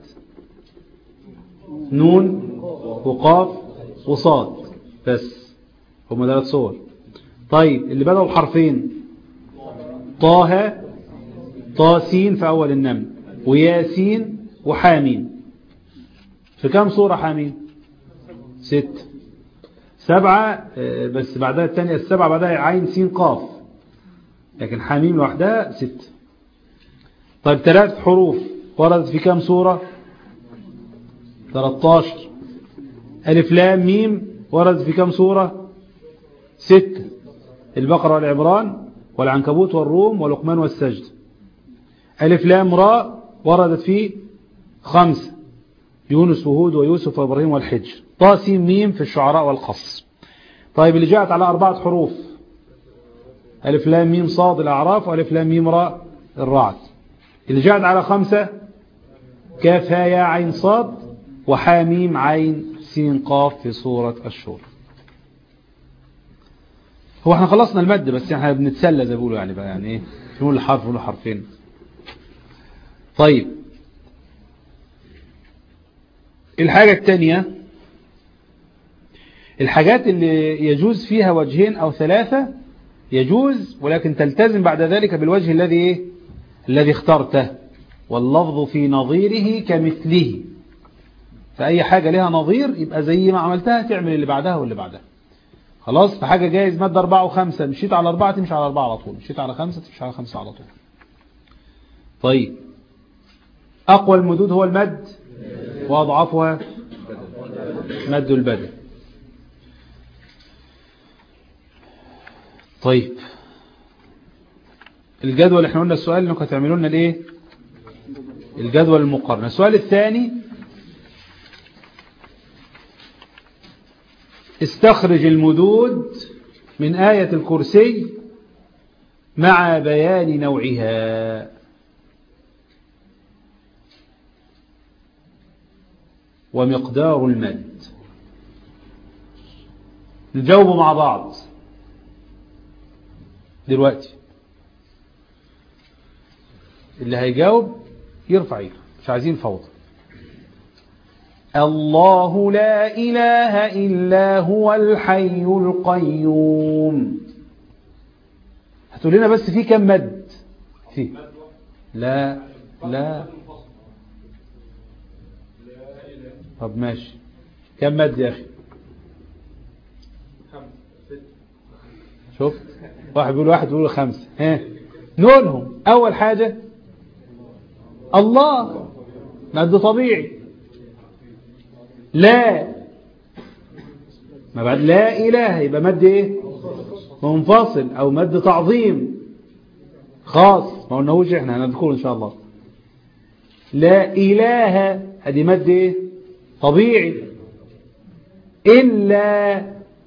نون وقاف وصاد بس، هم ثلاث صور. طيب اللي بدأوا بحرفين؟ طه طاسين في أول النمل، وياسين وحامين. في كم صورة حامين؟ ست سبعة، بس بعدها الثانية السبعة بعدها عين سين قاف، لكن حاميم لوحدها ست. طيب ثلاث حروف وردت في كم صورة؟ ثلاثة عشر. ألف لام ميم وردت في كم صورة؟ ستة، البقرة والعمران والعنكبوت والروم ولقمان والسجد. ألف لام راء وردت في خمسة، يونس وهود ويوسف وإبراهيم والحجر. طا سين ميم في الشعراء والقصص. طيب اللي جاءت على أربعة حروف؟ ألف لام ميم صاد الأعراف، وألف لام ميم راء الرعد. اللي جاءت على خمسة؟ كاف ها يا عين صاد وحاميم عين سين قاف في سورة الشورى. هو احنا خلصنا المد، بس احنا بنتسلى زي بيقولوا يعني بقى، يعني ايه نقول حرف نقول حرفين. طيب الحاجة الثانية، الحاجات اللي يجوز فيها وجهين أو ثلاثة يجوز، ولكن تلتزم بعد ذلك بالوجه الذي إيه؟ الذي اخترته، واللفظ في نظيره كمثله. فأي حاجة لها نظير يبقى زي ما عملتها تعمل اللي بعدها واللي بعدها. خلاص. فحاجة جايز مادة أربعة وخمسة، مشيت على أربعة تمشي على أربعة على طول، مشيت على خمسة تمشي على خمسة على طول. طيب أقوى المدود هو المد، وأضعفها مد البدل. طيب الجدول اللي احنا قلنا السؤال انكم هتعملوا لنا الايه؟ الجدول المقارنة. السؤال الثاني، استخرج المدود من آية الكرسي مع بيان نوعها. ومقدار المد. نجاوب مع بعض دلوقتي. اللي هيجاوب يرفع ايده، مش عايزين فوضى. الله لا إله إلا هو الحي القيوم. هتقول لنا بس في كم مد؟ في لا لا طب ماشي، كم مد يا أخي؟ شوف واحد بيقول واحد بيقول خمسة. ها نقولهم. أول حاجة الله مد طبيعي. لا ما بعد لا إله يبقى مد إيه؟ منفصل أو مد تعظيم خاص، ما قلناهوش إحنا هنذكره إن شاء الله. لا إله هذه مد إيه؟ طبيعي. إلا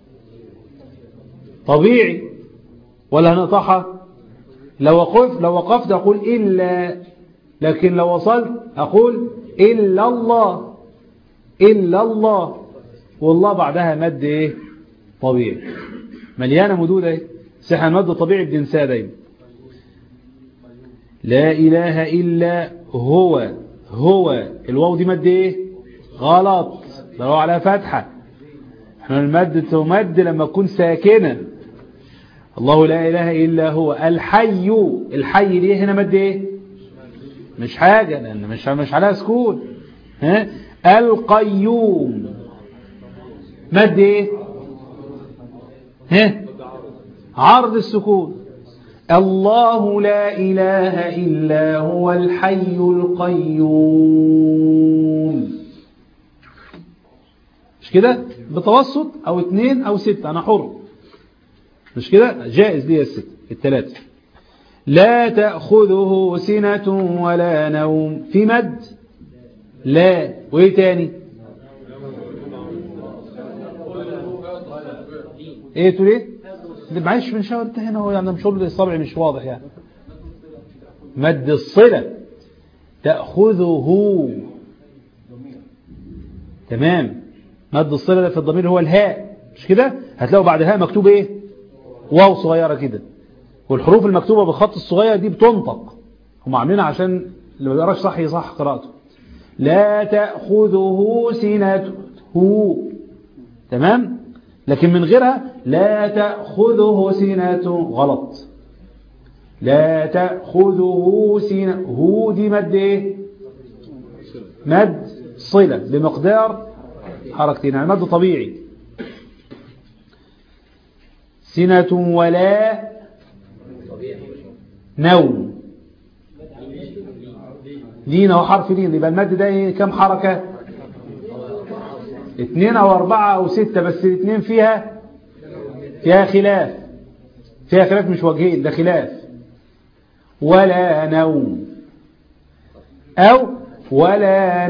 طبيعي ولا هنقطعها؟ لو وقفت لو وقفت أقول إلا، لكن لو وصلت أقول إلا الله. إلا الله، والله بعدها مد إيه؟ طبيعي. مليانة مدودة إيه؟ سحن مد طبيعي بننساه دايما. لا إله إلا هو. هو الواو دي مد إيه؟ غلط، ده هو على فتحة. احنا المد تمد لما تكون ساكنة. الله لا إله إلا هو الحي. الحي دي هنا مد إيه؟ مش حاجة، لأن مش مش عليها سكون. ها القيوم مد إيه؟ ها عرض السكون. الله لا إله إلا هو الحي القيوم. مش كده؟ بتوسط أو اتنين أو ستة، أنا حر. مش كده؟ جائز لي الستة التلاتة. لا تأخذه سنة ولا نوم، في مد لا. وإيه تاني؟ إيه تقول إيه؟ معلش من شاور انت هنا، هو يعني مش هقول الصبع مش واضح يعني. مد الصلة. تأخذه تمام. مد الصلة ده في الضمير هو الهاء، مش كده؟ هتلاقوا بعد الهاء مكتوب ايه؟ واو صغيرة كده. والحروف المكتوبة بالخط الصغير دي بتنطق، هم عاملينها عشان اللي ما بيقراش صح يصح قراءته. لا تأخذه سنة هو تمام، لكن من غيرها لا تأخذه سنة غلط. لا تأخذه سنة هو دي مد ايه؟ مد صلة بمقدار حركتين، يعني مد طبيعي. سنة ولا نوم. لين هو حرف لين، يبقى المد ده ايه؟ كم حركة؟ اثنين او اربعة او ستة، بس الاثنين فيها فيها خلاف. فيها خلاف مش وجهين، ده خلاف. ولا نوم او ولا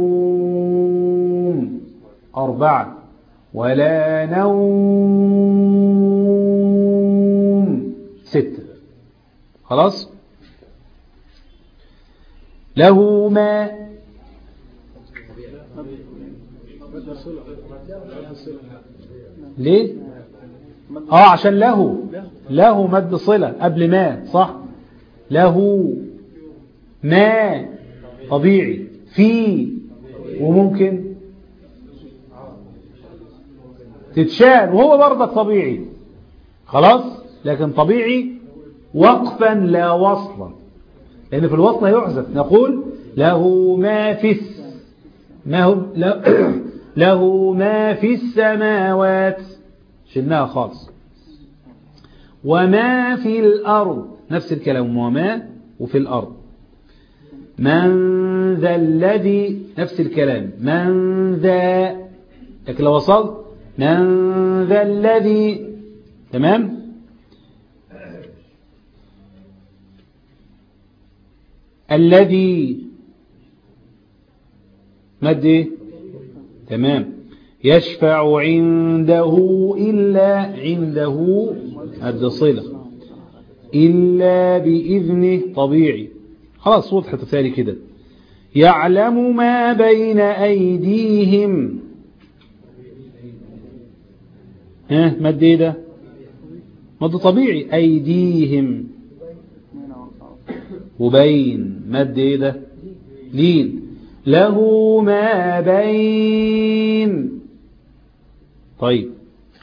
نوم اربعة. ولا نوم ستة. خلاص. له ما ليه اه عشان له له مد صلة قبل ما صح له ما طبيعي في وممكن تتشال وهو برضك طبيعي خلاص لكن طبيعي وقفا لا وصلا لأن في الوصل يحذف نقول له ما في الس ما هو له ما في السماوات شلناها خالص وما في الأرض نفس الكلام وما وفي الأرض من ذا الذي نفس الكلام من ذا لكن لو وصلت من ذا الذي تمام الذي مد ايه تمام يشفع عنده إلا عنده مد صلة إلا بإذنه طبيعي خلاص وضحت الثاني كده يعلم ما بين أيديهم ها مد ايه ده مد طبيعي أيديهم وبين مد ايه ده لين له ما بين طيب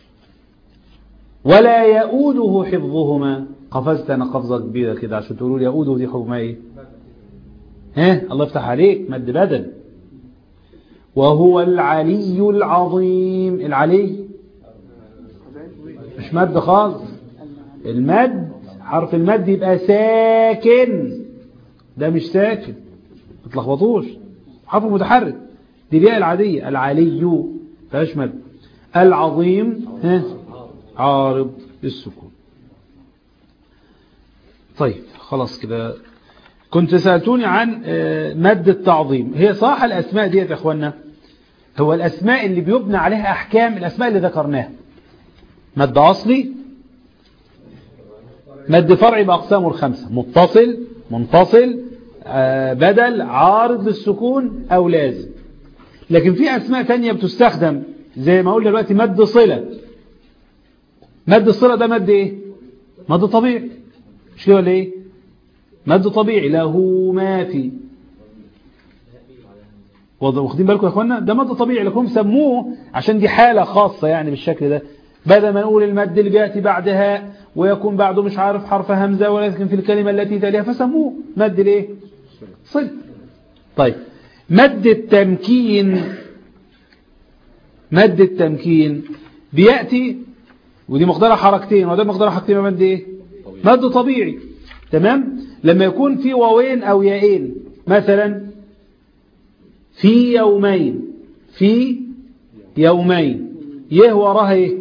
ولا يؤوده حفظهما قفزت انا قفزه كبيره كده عشان تقولوا لي يؤوده دي حكمها ايه ها الله يفتح عليك مد بدل وهو العلي العظيم العلي مش مد خالص المد حرف المد يبقى ساكن ده مش ساكن ما تلخبطوش حرف متحرك دي الياء العادية العلي فاش مد العظيم ها عارض للسكون طيب خلاص كده كنت سألتوني عن مد التعظيم هي صح الأسماء دي يا اخوانا هو الأسماء اللي بيبنى عليها أحكام الأسماء اللي ذكرناها مد أصلي مد فرعي بأقسامه الخمسة متصل منفصل بدل عارض للسكون أو لازم لكن في أسماء تانية بتستخدم زي ما قلنا دلوقتي مد صلة مد الصلة ده مد إيه مد طبيعي مش كده ولا إيه مد طبيعي له ما في واخدين بالكم يا أخوانا ده مد طبيعي لكم سموه عشان دي حالة خاصة يعني بالشكل ده بدل ما نقول المد اللي بيأتي بعدها ويكون بعده مش عارف حرف همزة ولكن في الكلمة التي تليها فسموه مد الايه صل طيب مد التمكين مد التمكين بيأتي ودي مقدارها حركتين وده مقدارها حركتين مد ايه مد طبيعي تمام لما يكون في واوين او ياءين مثلا في يومين في يومين يه وراها ايه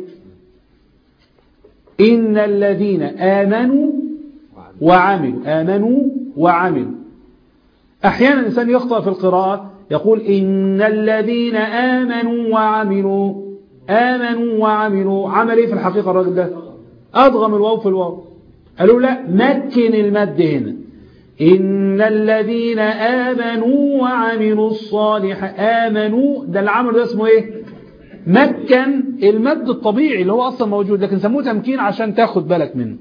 إن الذين آمنوا وعملوا آمنوا وعملوا أحيانا الإنسان يخطأ في القراءة يقول إن الذين آمنوا وعملوا آمنوا وعملوا عمل إيه في الحقيقة الراجل ده أضغم الواو في الواو قالوا لا مكن المد هنا إن الذين آمنوا وعملوا الصالحات آمنوا ده العمل ده اسمه إيه مكن المد الطبيعي اللي هو أصلا موجود لكن سموه تمكين عشان تاخد بالك منه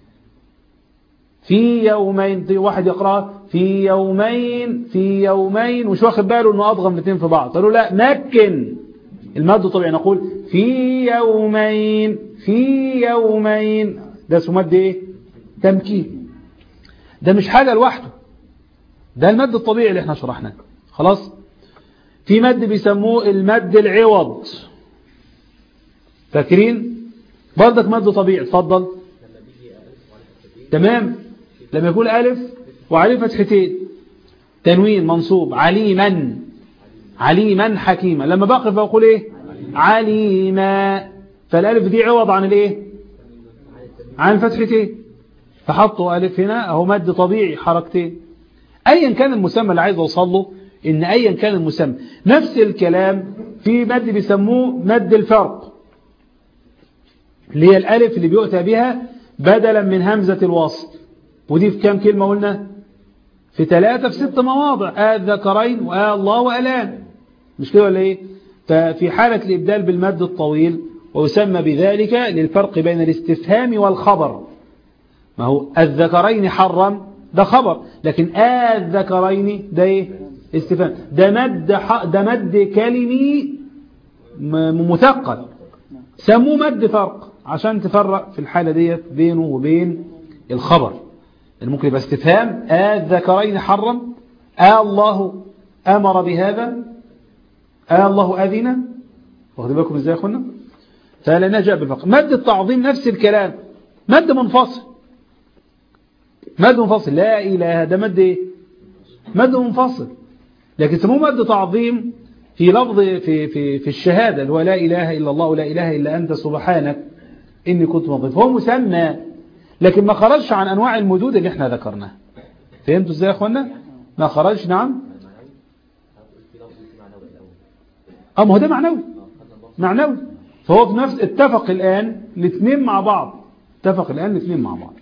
في يومين واحد يقرأ في يومين في يومين وش واخد باله انه أضغم الاثنين في بعض قالوا لا مكن المد الطبيعي نقول في يومين في يومين ده اسمه مد ايه تمكين ده مش حاجة لوحده ده المد الطبيعي اللي احنا شرحناه خلاص في مد بيسموه المد العوض فاكرين برضك مد طبيعي اتفضل تمام لما يقول ألف وعليه فتحتين تنوين منصوب عليما عليما حكيما لما بقف بقول ايه عليما فالالف دي عوض عن الايه عن الفتحتين فحطوا ألف هنا اهو مد طبيعي حركتين ايا كان المسمى اللي عايز اوصل له ان ايا كان المسمى نفس الكلام في مد بيسموه مد الفرق اللي هي الالف اللي بيؤتى بها بدلا من همزة الوصل ودي في كام كلمة قلنا في ثلاثة في ست مواضع آه الذكرين وآه الله وآلان مش كده ولا ايه؟ ففي حالة الإبدال بالمد الطويل ويسمى بذلك للفرق بين الاستفهام والخبر. ما هو الذكرين حرم ده خبر، لكن الذكرين ده ايه؟ استفهام. ده مد ح... ده مد كلمي مثقل سموه مد فرق عشان تفرق في الحالة ديت بينه وبين الخبر اللي ممكن يبقى استفهام الذكرين حرم، آه الله أمر بهذا، آه الله أذن. واخدين بالكم ازاي يا اخوانا؟ فلا جاء بالفرق. مد التعظيم نفس الكلام، مد منفصل، مد منفصل لا إله، ده مد ايه؟ مد منفصل، لكن سموه مد تعظيم في لفظ في في في الشهادة اللي هو لا إله إلا الله ولا إله إلا أنت سبحانك إني كنت من الظالمين. هو مسمى لكن ما خرجش عن أنواع المدود اللي احنا ذكرناها. فهمتوا ازاي يا اخوانا؟ ما خرجش. نعم. اه ما هو ده معنوي، معنوي. فهو في نفس اتفق الآن الاثنين مع بعض، اتفق الآن الاثنين مع بعض.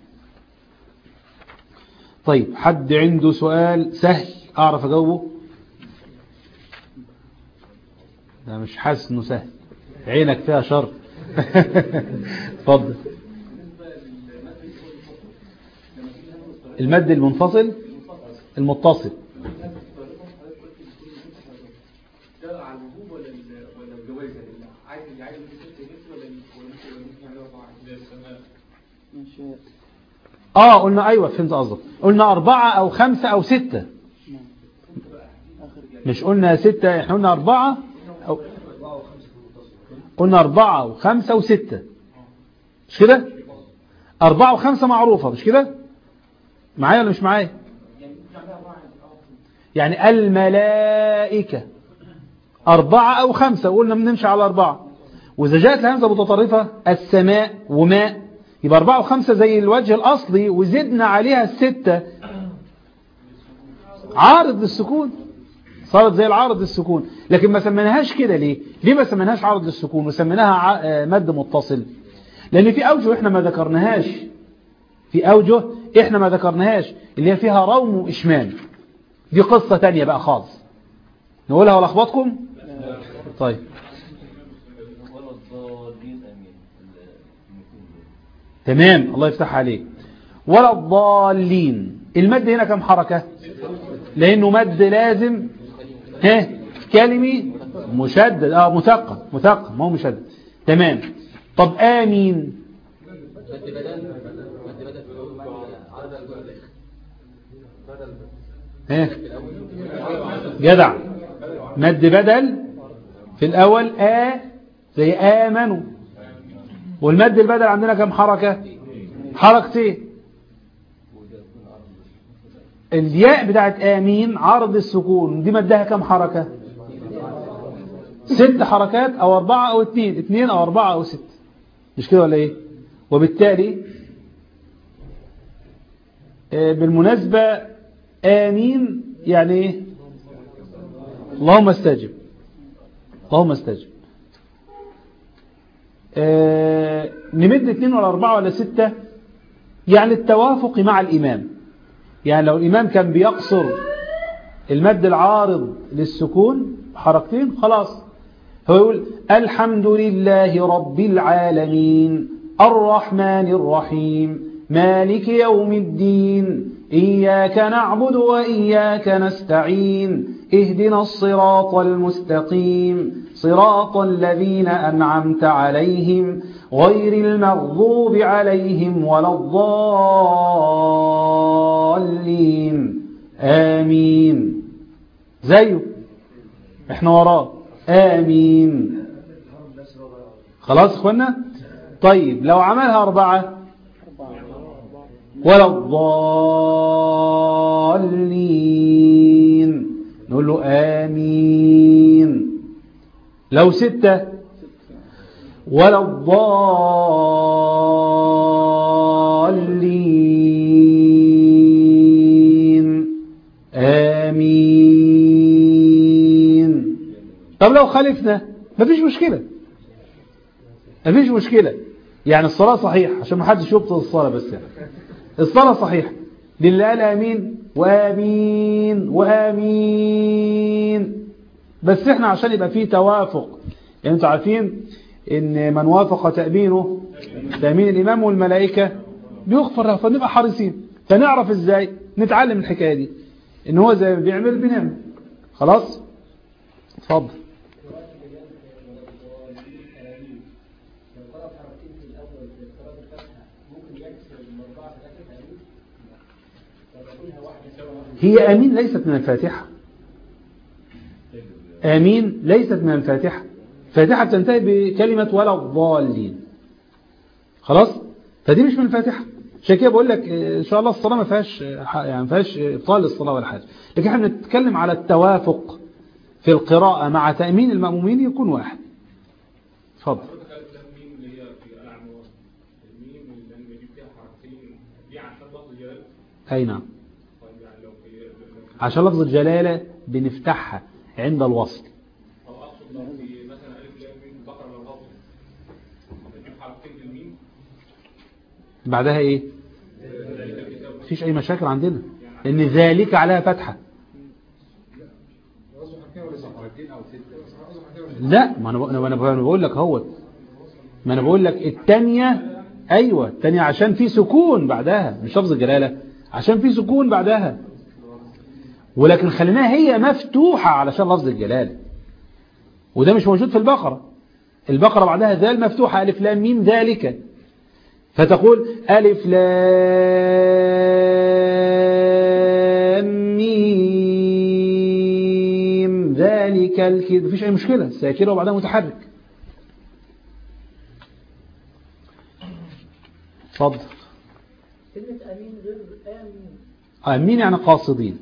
طيب حد عنده سؤال سهل أعرف أجاوبه؟ ده مش حاسس إنه سهل، عينك فيها شر. اتفضل. المد المنفصل المتصل اه قلنا ايوه فهمت قصدك. قلنا اربعة او خمسة او ستة، مش قلنا ستة، احنا قلنا اربعة أو قلنا اربعة وخمسة وستة، مش كده؟ اربعة وخمسة معروفة مش كده؟ معايا ولا مش معايا؟ يعني الملائكة أربعة أو خمسة، وقلنا بنمشي على أربعة. وإذا جاءت الهمزة متطرفة السماء وماء يبقى أربعة وخمسة زي الوجه الأصلي، وزدنا عليها الستة عارض للسكون، صارت زي العارض للسكون. لكن ما سميناهاش كده ليه؟ ليه ما سميناهاش عارض للسكون وسميناها مد متصل؟ لأن في أوجه إحنا ما ذكرناهاش، في أوجه إحنا ما ذكرناهاش اللي هي فيها روم وإشمام، دي قصة تانية بقى خالص. نقولها ولا أخبطكم؟ طيب تمام، الله يفتح عليك. ولا الضالين، المد هنا كم حركة؟ لأنه مد لازم ها كلمي مشدد، اه مثقل، مثقل ما هو مشدد. تمام. طب آمين ها جدع، مد بدل في الأول آ زي آمنوا. والمد البدل عندنا كم حركة؟ حركتين. الياء بتاعت آمين عرض السكون دي مدها كم حركة؟ ست حركات أو أربعة أو اثنين، اثنين أو أربعة أو ست، مش كده ولا إيه؟ وبالتالي بالمناسبة آمين يعني إيه؟ اللهم استجب، اللهم استجب. آه نمد اثنين ولا أربعة ولا ستة يعني التوافق مع الإمام. يعني لو الإمام كان بيقصر المد العارض للسكون حركتين خلاص، هو يقول الحمد لله رب العالمين الرحمن الرحيم مالك يوم الدين إياك نعبد وإياك نستعين اهدنا الصراط المستقيم صراط الذين أنعمت عليهم غير المغضوب عليهم ولا الضالين آمين. زيه احنا وراه آمين. خلاص اخوانا. طيب لو عملها أربعة ولا الضالين نقول له آمين. لو ستة ولا الضالين آمين. طب لو خالفنا مفيش مشكلة، مفيش مشكلة. يعني الصلاة صحيح عشان ما حدش يبطل الصلاة، بس يعني الصلاة صحيح للي قال آمين وآمين وآمين بس احنا عشان يبقى فيه توافق، يعني انتوا عارفين ان من وافق تأمينه تأمين الإمام والملائكة بيغفر له، فنبقى حريصين. فنعرف ازاي نتعلم الحكاية دي، ان هو زي ما بيعمل بنعمل. خلاص اتفضل. هي آمين ليست من الفاتحة، آمين ليست من الفاتحة. الفاتحة بتنتهي بكلمة ولا الضالين، خلاص، فدي مش من الفاتحة. عشان كده بقول لك ان شاء الله الصلاة ما فيهاش يعني ما فيهاش ابطال للصلاة ولا حاجة، لكن احنا بنتكلم على التوافق في القراءة مع تأمين المأمومين يكون واحد. اتفضل. اي نعم، عشان لفظ الجلالة بنفتحها عند الوصل. بعدها ايه؟ مفيش اي مشاكل عندنا ان ذلك عليها فتحة. لا، ما انا انا بقول لك اهوت، ما انا بقول لك الثانيه، ايوه الثانيه عشان في سكون بعدها، مش لفظ الجلاله، عشان في سكون بعدها، ولكن خليناها هي مفتوحه علشان لفظ الجلاله، وده مش موجود في البقره. البقره بعدها ذال مفتوحه، الف لام ميم ذلك، فتقول الف لام ميم ذلك الكتاب، مفيش اي مشكله، ساكنه وبعدها متحرك. اتفضل. كلمة آمين غير آمين. آمين يعني قاصدين،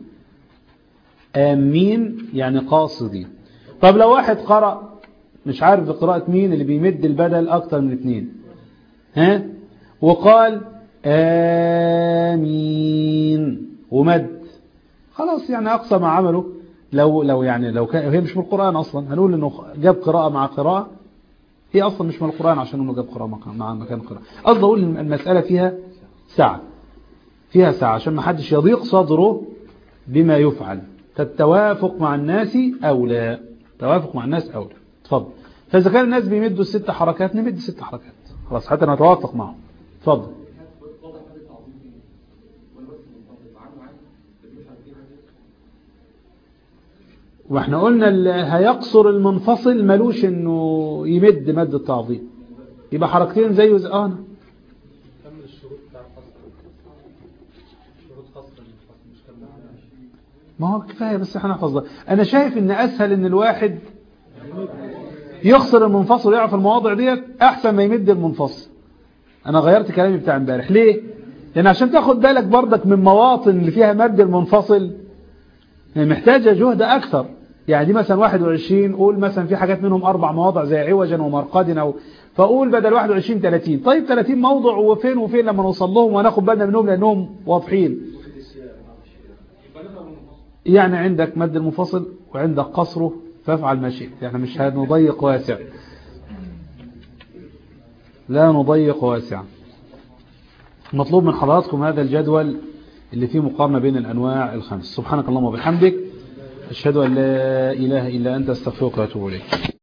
آمين يعني قاصدين. طب لو واحد قرأ مش عارف بقراءة مين اللي بيمد البدل أكتر من اتنين، ها، وقال آمين ومد، خلاص يعني أقصى ما عمله، لو لو يعني لو كان هي مش من القرآن أصلا، هنقول إنه جاب قراءة مع قراءة، هي أصلا مش من القرآن عشان إنه جاب قراءة مع مكان قراءة. قصدي أقول إن المسألة فيها ساعة، فيها ساعة عشان ما حدش يضيق صدره بما يفعل. فالتوافق مع الناس أولى، توافق مع الناس أولى. اتفضل. فإذا كان الناس بيمدوا الست حركات نمد ست حركات، خلاص حتى نتوافق معهم. اتفضل. واحنا قلنا اللي هيقصر المنفصل ملوش انه يمد مد التعظيم، يبقى حركتين زيه زي اه كمل الشروط بتاع الفصل، شروط فصل المنفصل مش كامله. ما هو كفايه بس احنا نحفظها. انا شايف ان اسهل ان الواحد يخسر المنفصل ويعرف المواضع ديت احسن ما يمد المنفصل. انا غيرت كلامي بتاع امبارح ليه؟ لان عشان تاخد بالك برضك من مواطن اللي فيها مد المنفصل محتاجه جهد اكثر. يعني دي مثلا واحد وعشرين، قول مثلا في حاجات منهم اربع مواضع زي عوجا ومرقد، او فاقول بدل واحد وعشرين ثلاثين. طيب ثلاثين موضع وفين وفين لما نوصل لهم وناخد بالنا منهم لانهم واضحين. يعني عندك مد المنفصل وعندك قصره، فافعل ما شئت. يعني مش هنضيق واسع، لا نضيق واسع. مطلوب من حضراتكم هذا الجدول اللي فيه مقارنة بين الأنواع الخمس. سبحانك اللهم وبحمدك، أشهد أن لا إله إلا أنت، استغفرك وأتوب إليك.